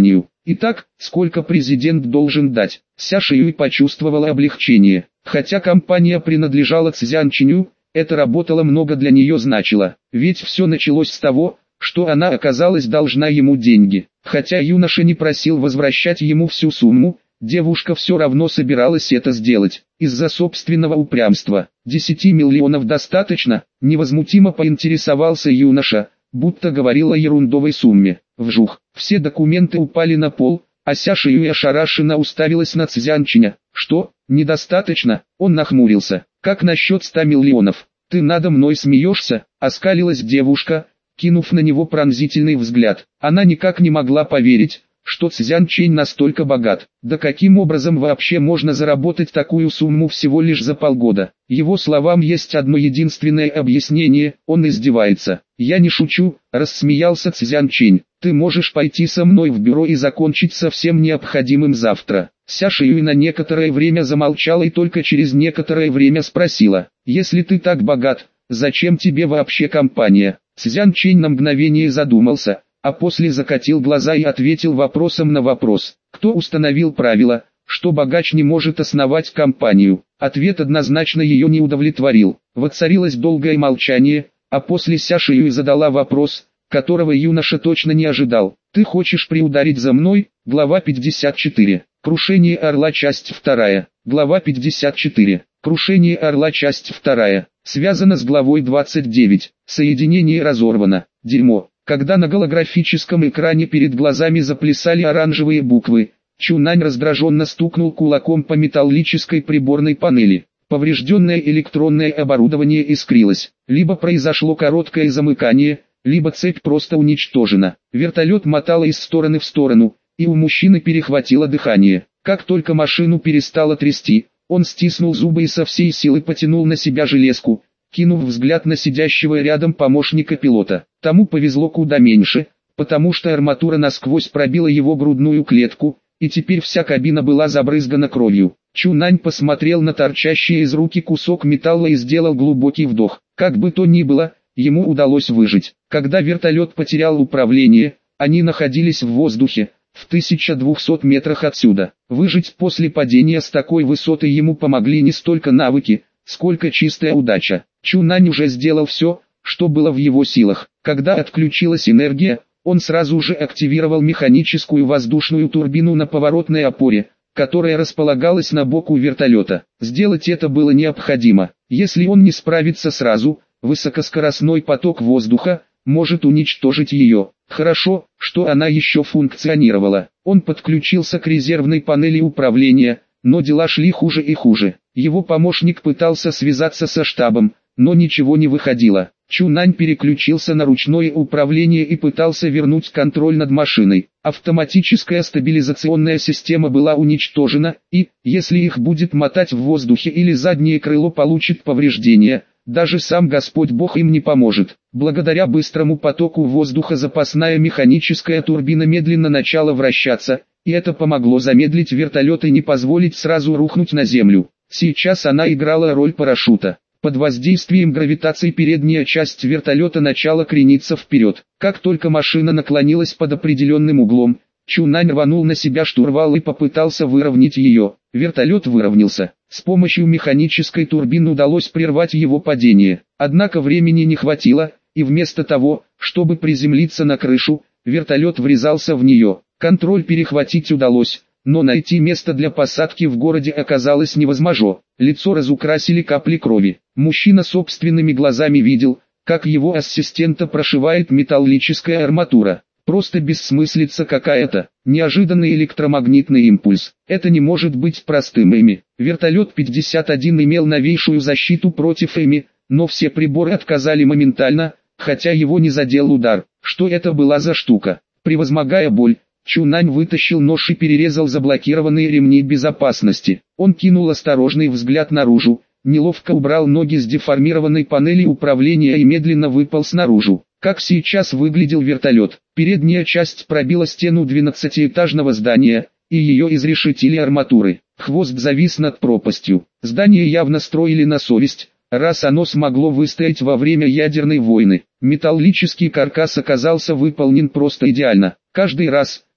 Итак, сколько президент должен дать? Ся Шиюй почувствовала облегчение. Хотя компания принадлежала Цзян Чиню, это работало много для нее значило. Ведь все началось с того, что она оказалась должна ему деньги. Хотя юноша не просил возвращать ему всю сумму, девушка все равно собиралась это сделать. Из-за собственного упрямства. Десяти миллионов достаточно? Невозмутимо поинтересовался юноша, будто говорил о ерундовой сумме. Вжух. Все документы упали на пол, а Ся Шиюй ошарашенно уставилась на Цзян Чиня. Что, недостаточно? Он нахмурился. Как насчет ста миллионов? Ты надо мной смеешься? Оскалилась девушка, кинув на него пронзительный взгляд. Она никак не могла поверить, что Цзян Чэнь настолько богат. Да каким образом вообще можно заработать такую сумму всего лишь за полгода? Его словам есть одно единственное объяснение, он издевается. Я не шучу, рассмеялся Цзян Чэнь. Ты можешь пойти со мной в бюро и закончить со всем необходимым завтра. Ся Шиюй на некоторое время замолчала и только через некоторое время спросила. Если ты так богат, зачем тебе вообще компания? Цзян Чэнь на мгновение задумался, а после закатил глаза и ответил вопросом на вопрос. Кто установил правило, что богач не может основать компанию? Ответ однозначно ее не удовлетворил. Воцарилось долгое молчание, а после Ся Шиюй задала вопрос, которого юноша точно не ожидал. Ты хочешь приударить за мной? Глава пятьдесят четыре. Крушение Орла, часть вторая. Глава пятьдесят четыре. Крушение Орла, часть вторая. Связано с главой двадцать девять. Соединение разорвано. Дерьмо. Когда на голографическом экране перед глазами заплясали оранжевые буквы, Чунань раздраженно стукнул кулаком по металлической приборной панели. Поврежденное электронное оборудование искрилось. Либо произошло короткое замыкание, либо цепь просто уничтожена. Вертолет мотало из стороны в сторону, и у мужчины перехватило дыхание. Как только машину перестало трясти, он стиснул зубы и со всей силы потянул на себя железку, кинув взгляд на сидящего рядом помощника пилота. Тому повезло куда меньше, потому что арматура насквозь пробила его грудную клетку, и теперь вся кабина была забрызгана кровью. Чунань посмотрел на торчащий из руки кусок металла и сделал глубокий вдох. Как бы то ни было, ему удалось выжить. Когда вертолет потерял управление, они находились в воздухе, в тысяча двухсот метрах отсюда. Выжить после падения с такой высоты ему помогли не столько навыки, сколько чистая удача. Чунань уже сделал все, что было в его силах. Когда отключилась энергия, он сразу же активировал механическую воздушную турбину на поворотной опоре, которая располагалась на боку вертолета. Сделать это было необходимо. Если он не справится сразу, высокоскоростной поток воздуха может уничтожить ее. Хорошо, что она еще функционировала. Он подключился к резервной панели управления, но дела шли хуже и хуже. Его помощник пытался связаться со штабом, но ничего не выходило. Чунань переключился на ручное управление и пытался вернуть контроль над машиной. Автоматическая стабилизационная система была уничтожена, и, если их будет мотать в воздухе или заднее крыло получит повреждения, даже сам Господь Бог им не поможет. Благодаря быстрому потоку воздуха запасная механическая турбина медленно начала вращаться, и это помогло замедлить вертолет и не позволить сразу рухнуть на землю. Сейчас она играла роль парашюта. Под воздействием гравитации передняя часть вертолета начала крениться вперед. Как только машина наклонилась под определенным углом, Чунань рванул на себя штурвал и попытался выровнять ее. Вертолет выровнялся. С помощью механической турбины удалось прервать его падение. Однако времени не хватило, и вместо того, чтобы приземлиться на крышу, вертолет врезался в нее. Контроль перехватить удалось, но найти место для посадки в городе оказалось невозможно. Лицо разукрасили капли крови. Мужчина собственными глазами видел, как его ассистента прошивает металлическая арматура. Просто бессмыслица какая-то. Неожиданный электромагнитный импульс. Это не может быть простым ими. Вертолет пятьдесят один имел новейшую защиту против ими, но все приборы отказали моментально, хотя его не задел удар. Что это была за штука? Превозмогая боль, Чунань вытащил нож и перерезал заблокированные ремни безопасности. Он кинул осторожный взгляд наружу, неловко убрал ноги с деформированной панели управления и медленно выполз наружу. Как сейчас выглядел вертолет? Передняя часть пробила стену двенадцатиэтажного здания, и ее изрешетили арматуры. Хвост завис над пропастью. Здание явно строили на совесть, раз оно смогло выстоять во время ядерной войны. Металлический каркас оказался выполнен просто идеально. Каждый раз,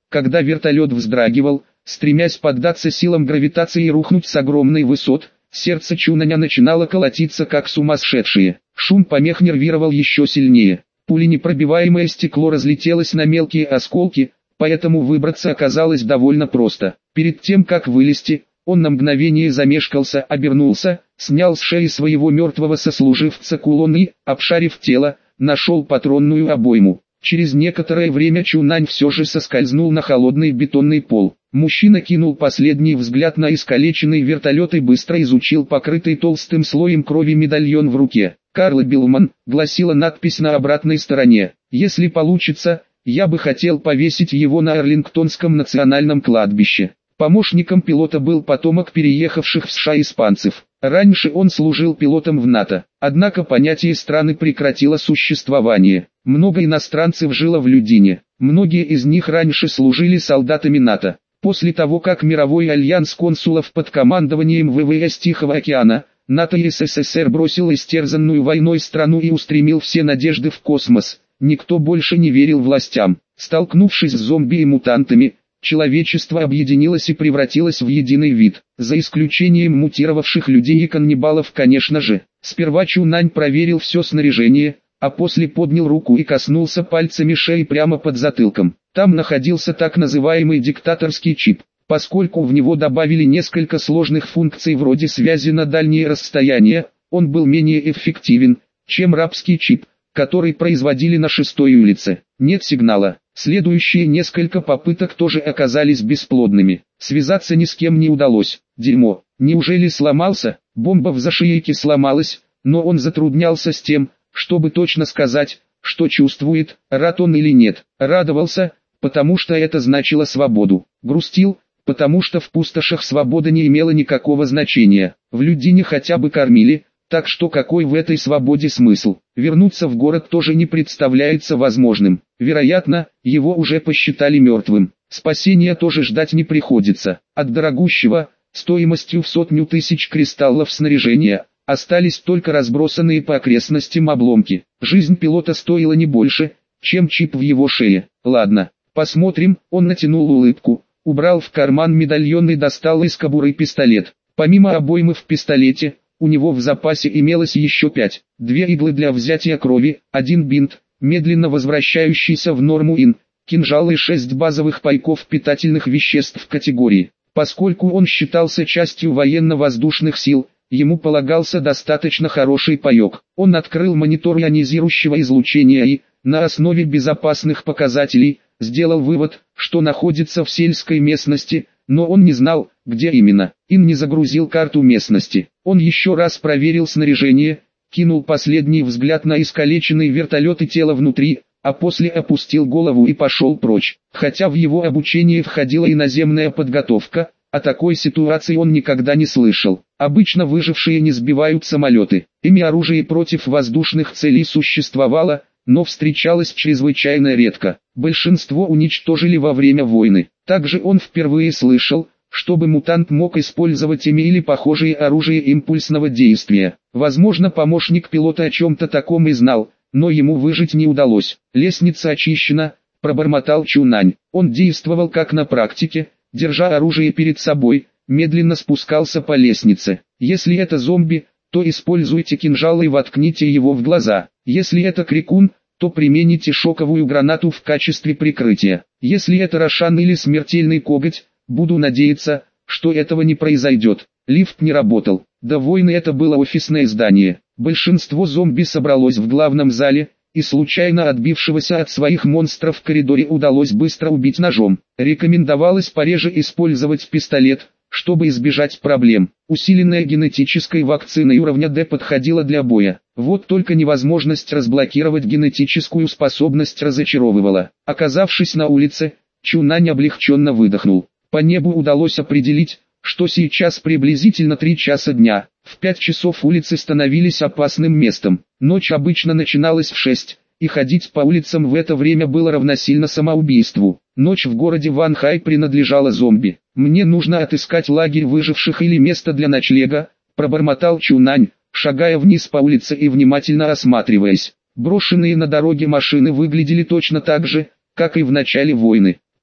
Когда вертолет вздрагивал, стремясь поддаться силам гравитации и рухнуть с огромной высот, сердце Чунаня начинало колотиться как сумасшедшее. Шум помех нервировал еще сильнее. Пуленепробиваемое стекло разлетелось на мелкие осколки, поэтому выбраться оказалось довольно просто. Перед тем как вылезти, он на мгновение замешкался, обернулся, снял с шеи своего мертвого сослуживца кулон и, обшарив тело, нашел патронную обойму. Через некоторое время Чунань все же соскользнул на холодный бетонный пол. Мужчина кинул последний взгляд на искалеченный вертолет и быстро изучил покрытый толстым слоем крови медальон в руке. «Карл Билман», гласила надпись на обратной стороне. «Если получится, я бы хотел повесить его на Арлингтонском национальном кладбище». Помощником пилота был потомок переехавших в США испанцев. Раньше он служил пилотом в НАТО, однако понятие страны прекратило существование. Много иностранцев жило в Людине, многие из них раньше служили солдатами НАТО. После того как мировой альянс консулов под командованием ВВС Тихого океана, НАТО и СССР бросил истерзанную войной страну и устремил все надежды в космос, никто больше не верил властям. Столкнувшись с зомби и мутантами, человечество объединилось и превратилось в единый вид, за исключением мутировавших людей и каннибалов, конечно же. Сперва Чунань проверил все снаряжение, а после поднял руку и коснулся пальцами шеи прямо под затылком. Там находился так называемый диктаторский чип. Поскольку в него добавили несколько сложных функций вроде связи на дальние расстояния, он был менее эффективен, чем рабский чип, который производили на шестой улице. Нет сигнала. Следующие несколько попыток тоже оказались бесплодными. Связаться ни с кем не удалось. Дерьмо. Неужели сломался? Бомба в зашейке сломалась, но он затруднялся с тем, чтобы точно сказать, что чувствует, рад он или нет. Радовался, потому что это значило свободу. Грустил, потому что в пустошах свобода не имела никакого значения. В Людине хотя бы кормили, так что какой в этой свободе смысл? Вернуться в город тоже не представляется возможным. Вероятно, его уже посчитали мертвым. Спасения тоже ждать не приходится. От дорогущего, стоимостью в сотню тысяч кристаллов снаряжения, остались только разбросанные по окрестностям обломки. Жизнь пилота стоила не больше, чем чип в его шее. Ладно, посмотрим. Он натянул улыбку, убрал в карман медальон и достал из кобуры пистолет. Помимо обоймы в пистолете, у него в запасе имелось еще пять. Две иглы для взятия крови, один бинт, медленно возвращающийся в норму ин, кинжал и шесть базовых пайков питательных веществ категории. Поскольку он считался частью военно-воздушных сил, ему полагался достаточно хороший паек. Он открыл монитор ионизирующего излучения и, на основе безопасных показателей, сделал вывод, что находится в сельской местности, но он не знал, где именно. Ин не загрузил карту местности. Он еще раз проверил снаряжение, кинул последний взгляд на искалеченный вертолет и тело внутри, а после опустил голову и пошел прочь. Хотя в его обучение входила и наземная подготовка, о такой ситуации он никогда не слышал. Обычно выжившие не сбивают самолеты. Ими оружие против воздушных целей существовало, но встречалось чрезвычайно редко. Большинство уничтожили во время войны. Также он впервые слышал, чтобы мутант мог использовать ими или похожие оружие импульсного действия. Возможно, помощник пилота о чем-то таком и знал, но ему выжить не удалось. Лестница очищена, пробормотал Чунань. Он действовал как на практике, держа оружие перед собой, медленно спускался по лестнице. Если это зомби, то используйте кинжал и воткните его в глаза. Если это крикун, то примените шоковую гранату в качестве прикрытия. Если это рошан или смертельный коготь, буду надеяться, что этого не произойдет. Лифт не работал. До войны это было офисное здание. Большинство зомби собралось в главном зале, и случайно отбившегося от своих монстров в коридоре удалось быстро убить ножом. Рекомендовалось пореже использовать пистолет, чтобы избежать проблем. Усиленная генетической вакциной уровня D подходила для боя. Вот только невозможность разблокировать генетическую способность разочаровывала. Оказавшись на улице, Чунань облегченно выдохнул. По небу удалось определить, что сейчас приблизительно три часа дня. В пять часов улицы становились опасным местом. Ночь обычно начиналась в шесть, и ходить по улицам в это время было равносильно самоубийству. Ночь в городе Ванхай принадлежала зомби. «Мне нужно отыскать лагерь выживших или место для ночлега», пробормотал Чунань, шагая вниз по улице и внимательно осматриваясь. Брошенные на дороге машины выглядели точно так же, как и в начале войны.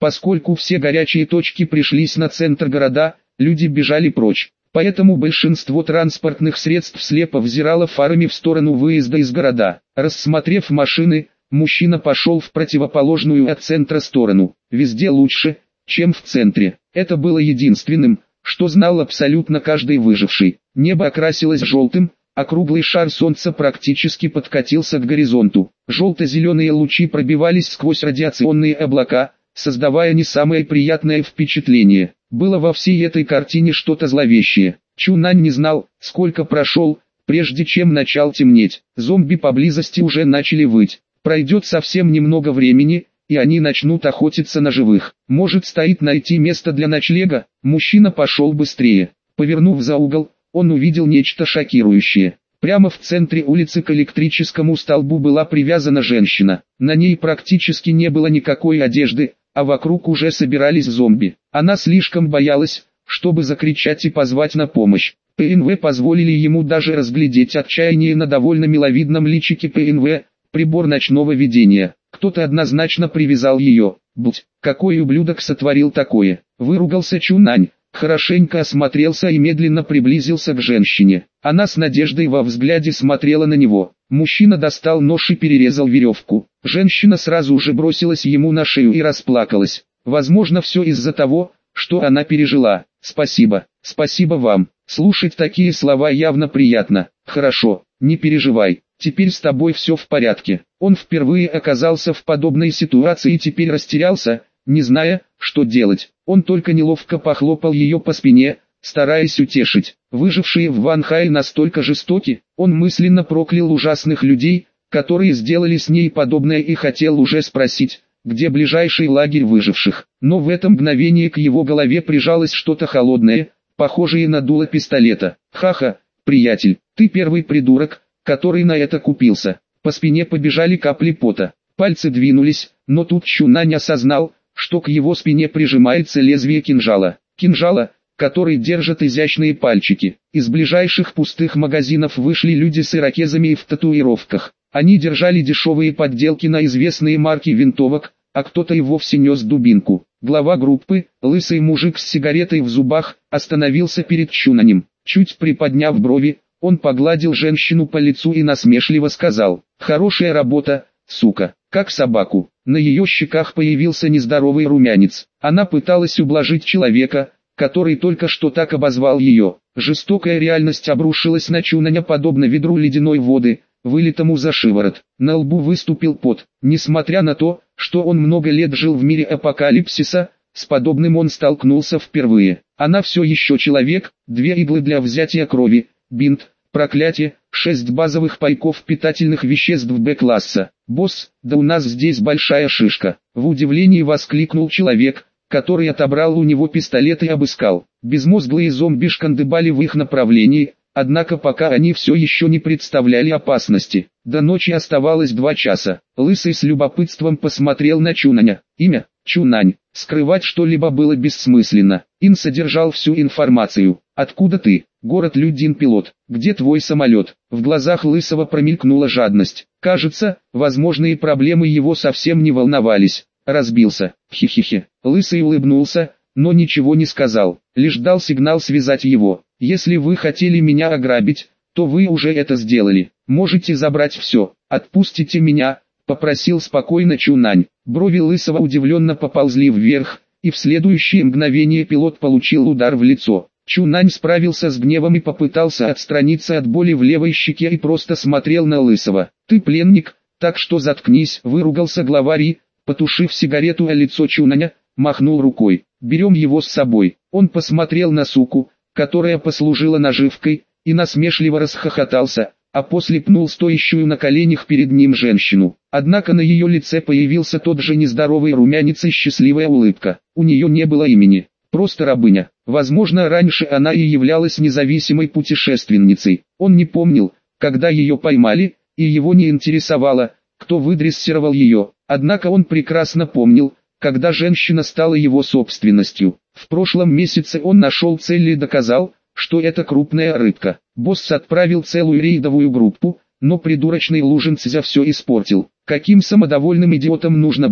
Поскольку все горячие точки пришлись на центр города, люди бежали прочь. Поэтому большинство транспортных средств слепо взирало фарами в сторону выезда из города. Рассмотрев машины, мужчина пошел в противоположную от центра сторону. Везде лучше, чем в центре. Это было единственным, что знал абсолютно каждый выживший. Небо окрасилось желтым, а круглый шар солнца практически подкатился к горизонту. Желто-зеленые лучи пробивались сквозь радиационные облака, создавая не самое приятное впечатление. Было во всей этой картине что-то зловещее. Чунань не знал, сколько прошел, прежде чем начал темнеть. Зомби поблизости уже начали выть. Пройдет совсем немного времени, и они начнут охотиться на живых. Может, стоит найти место для ночлега? Мужчина пошел быстрее. Повернув за угол, он увидел нечто шокирующее. Прямо в центре улицы к электрическому столбу была привязана женщина. На ней практически не было никакой одежды, а вокруг уже собирались зомби. Она слишком боялась, чтобы закричать и позвать на помощь. ПНВ позволили ему даже разглядеть отчаяние на довольно миловидном личике ПНВ, прибор ночного видения. Кто-то однозначно привязал ее. Будь, какой ублюдок сотворил такое? Выругался Чунань, хорошенько осмотрелся и медленно приблизился к женщине. Она с надеждой во взгляде смотрела на него. Мужчина достал нож и перерезал веревку. Женщина сразу же бросилась ему на шею и расплакалась. Возможно, все из-за того, что она пережила. Спасибо, спасибо вам. Слушать такие слова явно приятно. Хорошо, не переживай, теперь с тобой все в порядке. Он впервые оказался в подобной ситуации и теперь растерялся, не зная, что делать. Он только неловко похлопал ее по спине, стараясь утешить. Выжившие в Ванхае настолько жестоки, он мысленно проклял ужасных людей, которые сделали с ней подобное, и хотел уже спросить, где ближайший лагерь выживших. Но в это мгновение к его голове прижалось что-то холодное, похожее на дуло пистолета. Ха-ха, приятель, ты первый придурок, который на это купился. По спине побежали капли пота. Пальцы двинулись, но тут Чунань осознал, что к его спине прижимается лезвие кинжала. Кинжала, который держат изящные пальчики. Из ближайших пустых магазинов вышли люди с ирокезами и в татуировках. Они держали дешевые подделки на известные марки винтовок, а кто-то и вовсе нес дубинку. Глава группы, лысый мужик с сигаретой в зубах, остановился перед Чунанем. Чуть приподняв брови, он погладил женщину по лицу и насмешливо сказал: «Хорошая работа, сука, как собаку». На ее щеках появился нездоровый румянец. Она пыталась ублажить человека, который только что так обозвал ее. Жестокая реальность обрушилась на Чунаня подобно ведру ледяной воды, вылитому за шиворот. На лбу выступил пот. Несмотря на то, что он много лет жил в мире апокалипсиса, с подобным он столкнулся впервые. Она все еще человек, две иглы для взятия крови, бинт, проклятие, шесть базовых пайков питательных веществ Б-класса. «Босс, да у нас здесь большая шишка!» В удивлении воскликнул человек, который отобрал у него пистолет и обыскал. Безмозглые зомби шкандыбали в их направлении, однако пока они все еще не представляли опасности. До ночи оставалось два часа. Лысый с любопытством посмотрел на Чунаня. Имя? Чунань. Скрывать что-либо было бессмысленно. Ин содержал всю информацию. «Откуда ты?» «Город Людин-пилот». «Где твой самолет?» В глазах Лысого промелькнула жадность. Кажется, возможные проблемы его совсем не волновались. Разбился. Хи-хи-хи. Лысый улыбнулся, но ничего не сказал. Лишь дал сигнал связать его. «Если вы хотели меня ограбить, то вы уже это сделали. Можете забрать все. Отпустите меня», — попросил спокойно Чунань. Брови Лысого удивленно поползли вверх, и в следующее мгновение пилот получил удар в лицо. Чунань справился с гневом и попытался отстраниться от боли в левой щеке и просто смотрел на Лысого. «Ты пленник, так что заткнись», — выругался главарь, потушив сигарету о лицо Чунаня, махнул рукой. «Берем его с собой». Он посмотрел на суку, которая послужила наживкой, и насмешливо расхохотался, а после пнул стоящую на коленях перед ним женщину. Однако на ее лице появился тот же нездоровый румянец и счастливая улыбка. У нее не было имени, просто рабыня. Возможно, раньше она и являлась независимой путешественницей. Он не помнил, когда ее поймали, и его не интересовало, кто выдрессировал ее. Однако он прекрасно помнил, когда женщина стала его собственностью. В прошлом месяце он нашел цель и доказал, что это крупная рыбка. Босс отправил целую рейдовую группу, но придурочный Лужинцзя все испортил. Каким самодовольным идиотом нужно быть,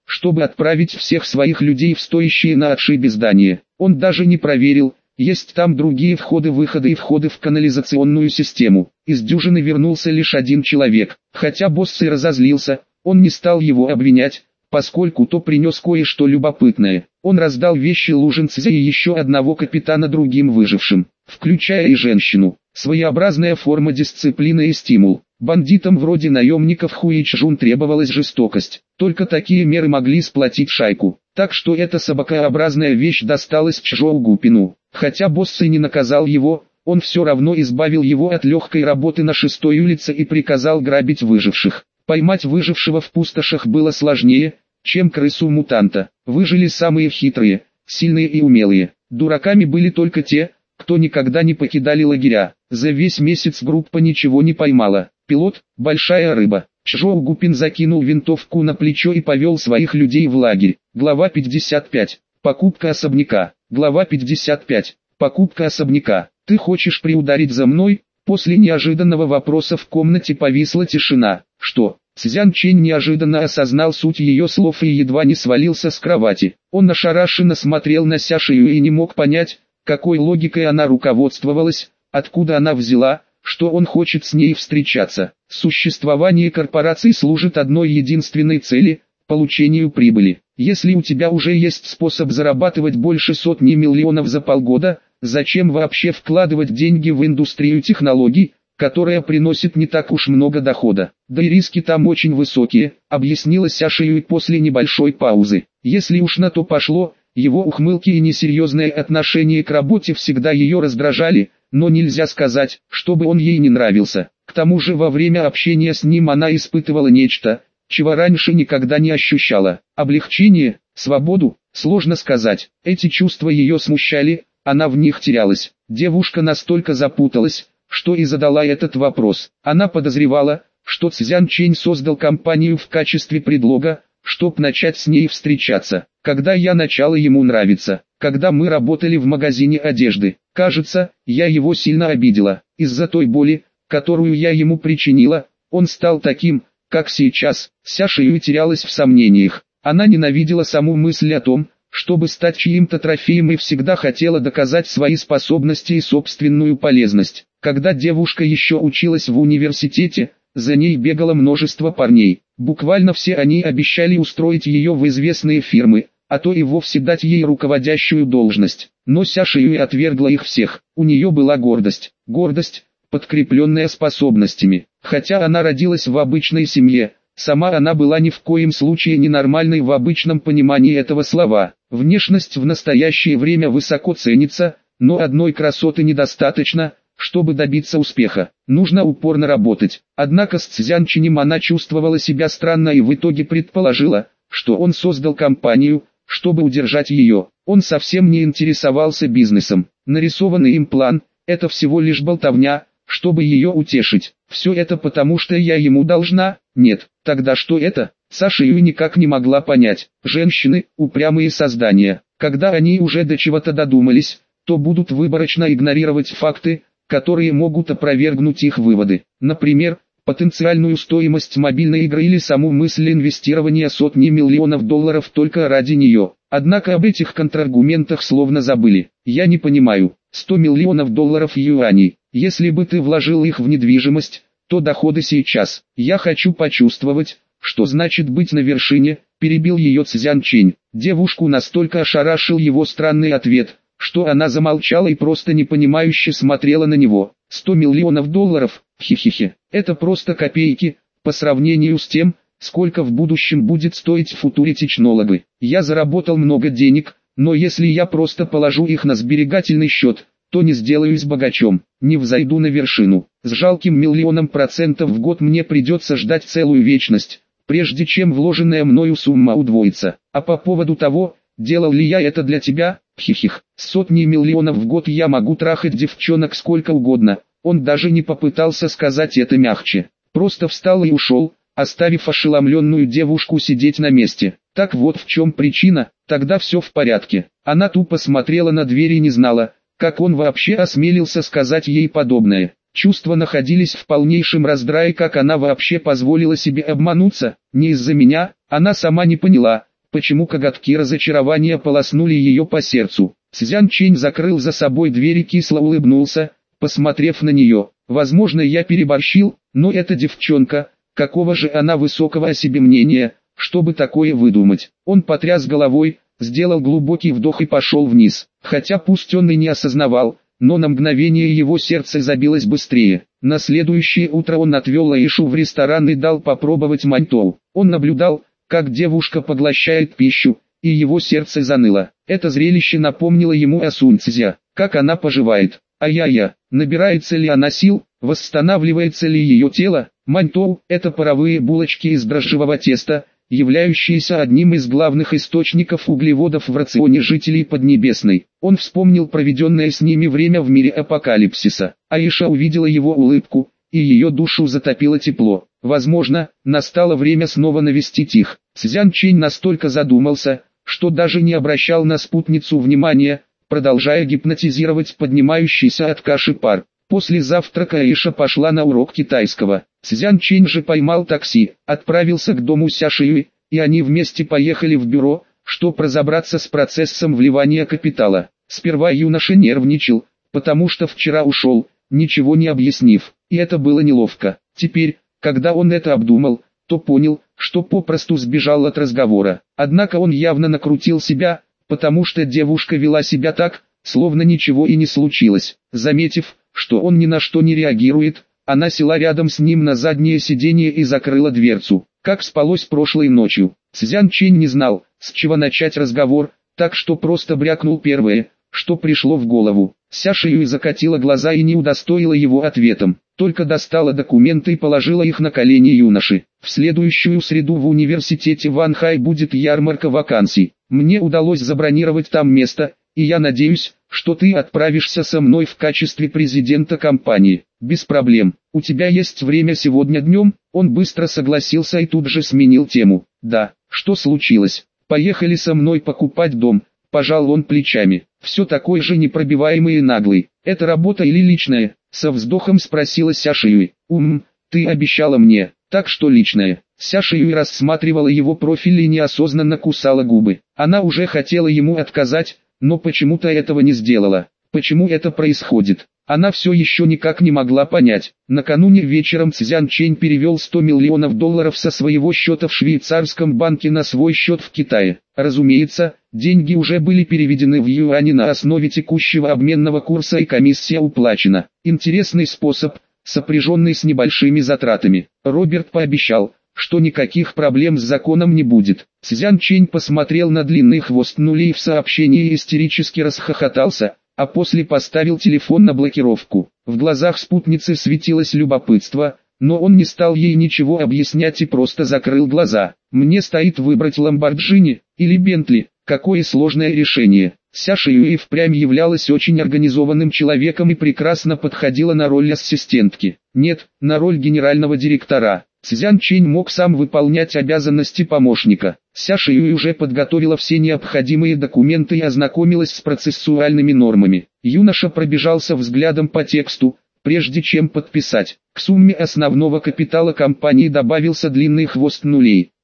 чтобы отправить всех своих людей в стоящие на отшибе здания. Он даже не проверил, есть там другие входы-выходы и входы в канализационную систему. Из дюжины вернулся лишь один человек. Хотя босс и разозлился, он не стал его обвинять, поскольку то принес кое-что любопытное. Он раздал вещи Лужинцзя и еще одного капитана другим выжившим, включая и женщину. Своеобразная форма дисциплины и стимул. Бандитам вроде наемников Хуичжун требовалась жестокость. Только такие меры могли сплотить шайку. Так что эта собакообразная вещь досталась Чжоу Гупину. Хотя босс и не наказал его, он все равно избавил его от легкой работы на шестой улице и приказал грабить выживших. Поймать выжившего в пустошах было сложнее, чем крысу-мутанта. Выжили самые хитрые, сильные и умелые. Дураками были только те, кто никогда не покидали лагеря. За весь месяц группа ничего не поймала. Пилот – большая рыба. Чжоу Гупин закинул винтовку на плечо и повел своих людей в лагерь. Глава пятьдесят пять. Покупка особняка. Глава пятьдесят пять. Покупка особняка. «Ты хочешь приударить за мной?» После неожиданного вопроса в комнате повисла тишина. «Что?» Цзян Чэнь неожиданно осознал суть ее слов и едва не свалился с кровати. Он ошарашенно смотрел на Сяшию и не мог понять, какой логикой она руководствовалась, откуда она взяла, что он хочет с ней встречаться. Существование корпораций служит одной единственной цели – получению прибыли. Если у тебя уже есть способ зарабатывать больше сотни миллионов за полгода, зачем вообще вкладывать деньги в индустрию технологий, которая приносит не так уж много дохода? Да и риски там очень высокие, объяснила Сяшию после небольшой паузы. Если уж на то пошло, его ухмылки и несерьезное отношение к работе всегда ее раздражали, но нельзя сказать, чтобы он ей не нравился. К тому же во время общения с ним она испытывала нечто, чего раньше никогда не ощущала. Облегчение, свободу, сложно сказать. Эти чувства ее смущали, она в них терялась. Девушка настолько запуталась, что и задала этот вопрос. Она подозревала, что Цзян Чэнь создал компанию в качестве предлога, чтоб начать с ней встречаться. Когда я начала ему нравиться, когда мы работали в магазине одежды, кажется, я его сильно обидела. Из-за той боли, которую я ему причинила, он стал таким, как сейчас. Сяшию терялась в сомнениях. Она ненавидела саму мысль о том, чтобы стать чьим-то трофеем, и всегда хотела доказать свои способности и собственную полезность. Когда девушка еще училась в университете, за ней бегало множество парней. Буквально все они обещали устроить ее в известные фирмы, а то и вовсе дать ей руководящую должность. Но Сяшию отвергла их всех. У нее была гордость. Гордость, подкрепленная способностями. Хотя она родилась в обычной семье, сама она была ни в коем случае не нормальной в обычном понимании этого слова. Внешность в настоящее время высоко ценится, но одной красоты недостаточно, чтобы добиться успеха. Нужно упорно работать. Однако с Цзян Чэнем она чувствовала себя странно и в итоге предположила, что он создал компанию, чтобы удержать ее. Он совсем не интересовался бизнесом. Нарисованный им план – это всего лишь болтовня, чтобы ее утешить. Все это потому, что я ему должна? Нет. Тогда что это? Сяшию никак не могла понять. Женщины – упрямые создания. Когда они уже до чего-то додумались, то будут выборочно игнорировать факты, которые могут опровергнуть их выводы. Например, потенциальную стоимость мобильной игры или саму мысль инвестирования сотни миллионов долларов только ради нее. Однако об этих контраргументах словно забыли. Я не понимаю. сто миллионов долларов юаней. Если бы ты вложил их в недвижимость, то доходы сейчас. Я хочу почувствовать, что значит быть на вершине, перебил ее Цзян Чэнь. Девушку настолько ошарашил его странный ответ, что она замолчала и просто непонимающе смотрела на него. сто миллионов долларов, хи-хи-хи, это просто копейки, по сравнению с тем, сколько в будущем будет стоить в футуре технологы. Я заработал много денег, но если я просто положу их на сберегательный счет, то не сделаюсь богачом, не взойду на вершину. С жалким миллионом процентов в год мне придется ждать целую вечность, прежде чем вложенная мною сумма удвоится. А по поводу того, делал ли я это для тебя, хихих, сотни миллионов в год я могу трахать девчонок сколько угодно. Он даже не попытался сказать это мягче, просто встал и ушел, оставив ошеломленную девушку сидеть на месте. Так вот в чем причина, тогда все в порядке. Она тупо смотрела на дверь и не знала, как он вообще осмелился сказать ей подобное. Чувства находились в полнейшем раздрае, как она вообще позволила себе обмануться. Не из-за меня, она сама не поняла, почему коготки разочарования полоснули ее по сердцу. Цзян Чэнь закрыл за собой дверь и кисло улыбнулся, посмотрев на нее. Возможно, я переборщил, но эта девчонка, какого же она высокого о себе мнения, чтобы такое выдумать. Он потряс головой, сделал глубокий вдох и пошел вниз. Хотя пусть он и не осознавал, но на мгновение его сердце забилось быстрее. На следующее утро он отвел Аишу в ресторан и дал попробовать маньтоу. Он наблюдал, как девушка поглощает пищу, и его сердце заныло. Это зрелище напомнило ему о Сунь Цзя, как она поживает. Ай-я-я, набирается ли она сил, восстанавливается ли ее тело? Маньтоу – это паровые булочки из дрожжевого теста, являющиеся одним из главных источников углеводов в рационе жителей Поднебесной. Он вспомнил проведенное с ними время в мире апокалипсиса. Аиша увидела его улыбку, и ее душу затопило тепло. Возможно, настало время снова навестить их. Цзян Чэнь настолько задумался, что даже не обращал на спутницу внимания, продолжая гипнотизировать поднимающийся от каши пар. После завтрака Аиша пошла на урок китайского. Цзян Чэнь же поймал такси, отправился к дому Ся Шиюй, и они вместе поехали в бюро, чтобы разобраться с процессом вливания капитала. Сперва юноша нервничал, потому что вчера ушел, ничего не объяснив, и это было неловко. Теперь, когда он это обдумал, то понял, что попросту сбежал от разговора. Однако он явно накрутил себя, потому что девушка вела себя так, словно ничего и не случилось. Заметив, что он ни на что не реагирует, она села рядом с ним на заднее сиденье и закрыла дверцу. Как спалось прошлой ночью? Цзян Чэнь не знал, с чего начать разговор, так что просто брякнул первое, что пришло в голову. Ся Шиюй закатила глаза и не удостоила его ответом, только достала документы и положила их на колени юноши. В следующую среду в университете Ванхай будет ярмарка вакансий. Мне удалось забронировать там место, и я надеюсь, что ты отправишься со мной в качестве президента компании. Без проблем. У тебя есть время сегодня днем? Он быстро согласился и тут же сменил тему. Да, что случилось? Поехали со мной покупать дом. Пожал он плечами. Все такой же непробиваемый и наглый. Это работа или личная? Со вздохом спросила Ся Шиюй. Ум, ты обещала мне, так что личное. Ся Шиюй рассматривала его профиль и неосознанно кусала губы. Она уже хотела ему отказать, но почему-то этого не сделала. Почему это происходит? Она все еще никак не могла понять. Накануне вечером Цзян Чэнь перевел сто миллионов долларов со своего счета в швейцарском банке на свой счет в Китае. Разумеется, деньги уже были переведены в юани на основе текущего обменного курса и комиссия уплачена. Интересный способ, сопряженный с небольшими затратами. Роберт пообещал, что никаких проблем с законом не будет. Цзян Чэнь посмотрел на длинный хвост нулей в сообщении и истерически расхохотался, а после поставил телефон на блокировку. В глазах спутницы светилось любопытство, но он не стал ей ничего объяснять и просто закрыл глаза. Мне стоит выбрать Ламборджини или Бентли, какое сложное решение. Ся Шиюй и впрямь являлась очень организованным человеком и прекрасно подходила на роль ассистентки. Нет, на роль генерального директора. Цзян Чэнь мог сам выполнять обязанности помощника. Ся Шиюй уже подготовила все необходимые документы и ознакомилась с процессуальными нормами. Юноша пробежался взглядом по тексту, прежде чем подписать. К сумме основного капитала компании добавился длинный хвост нулей.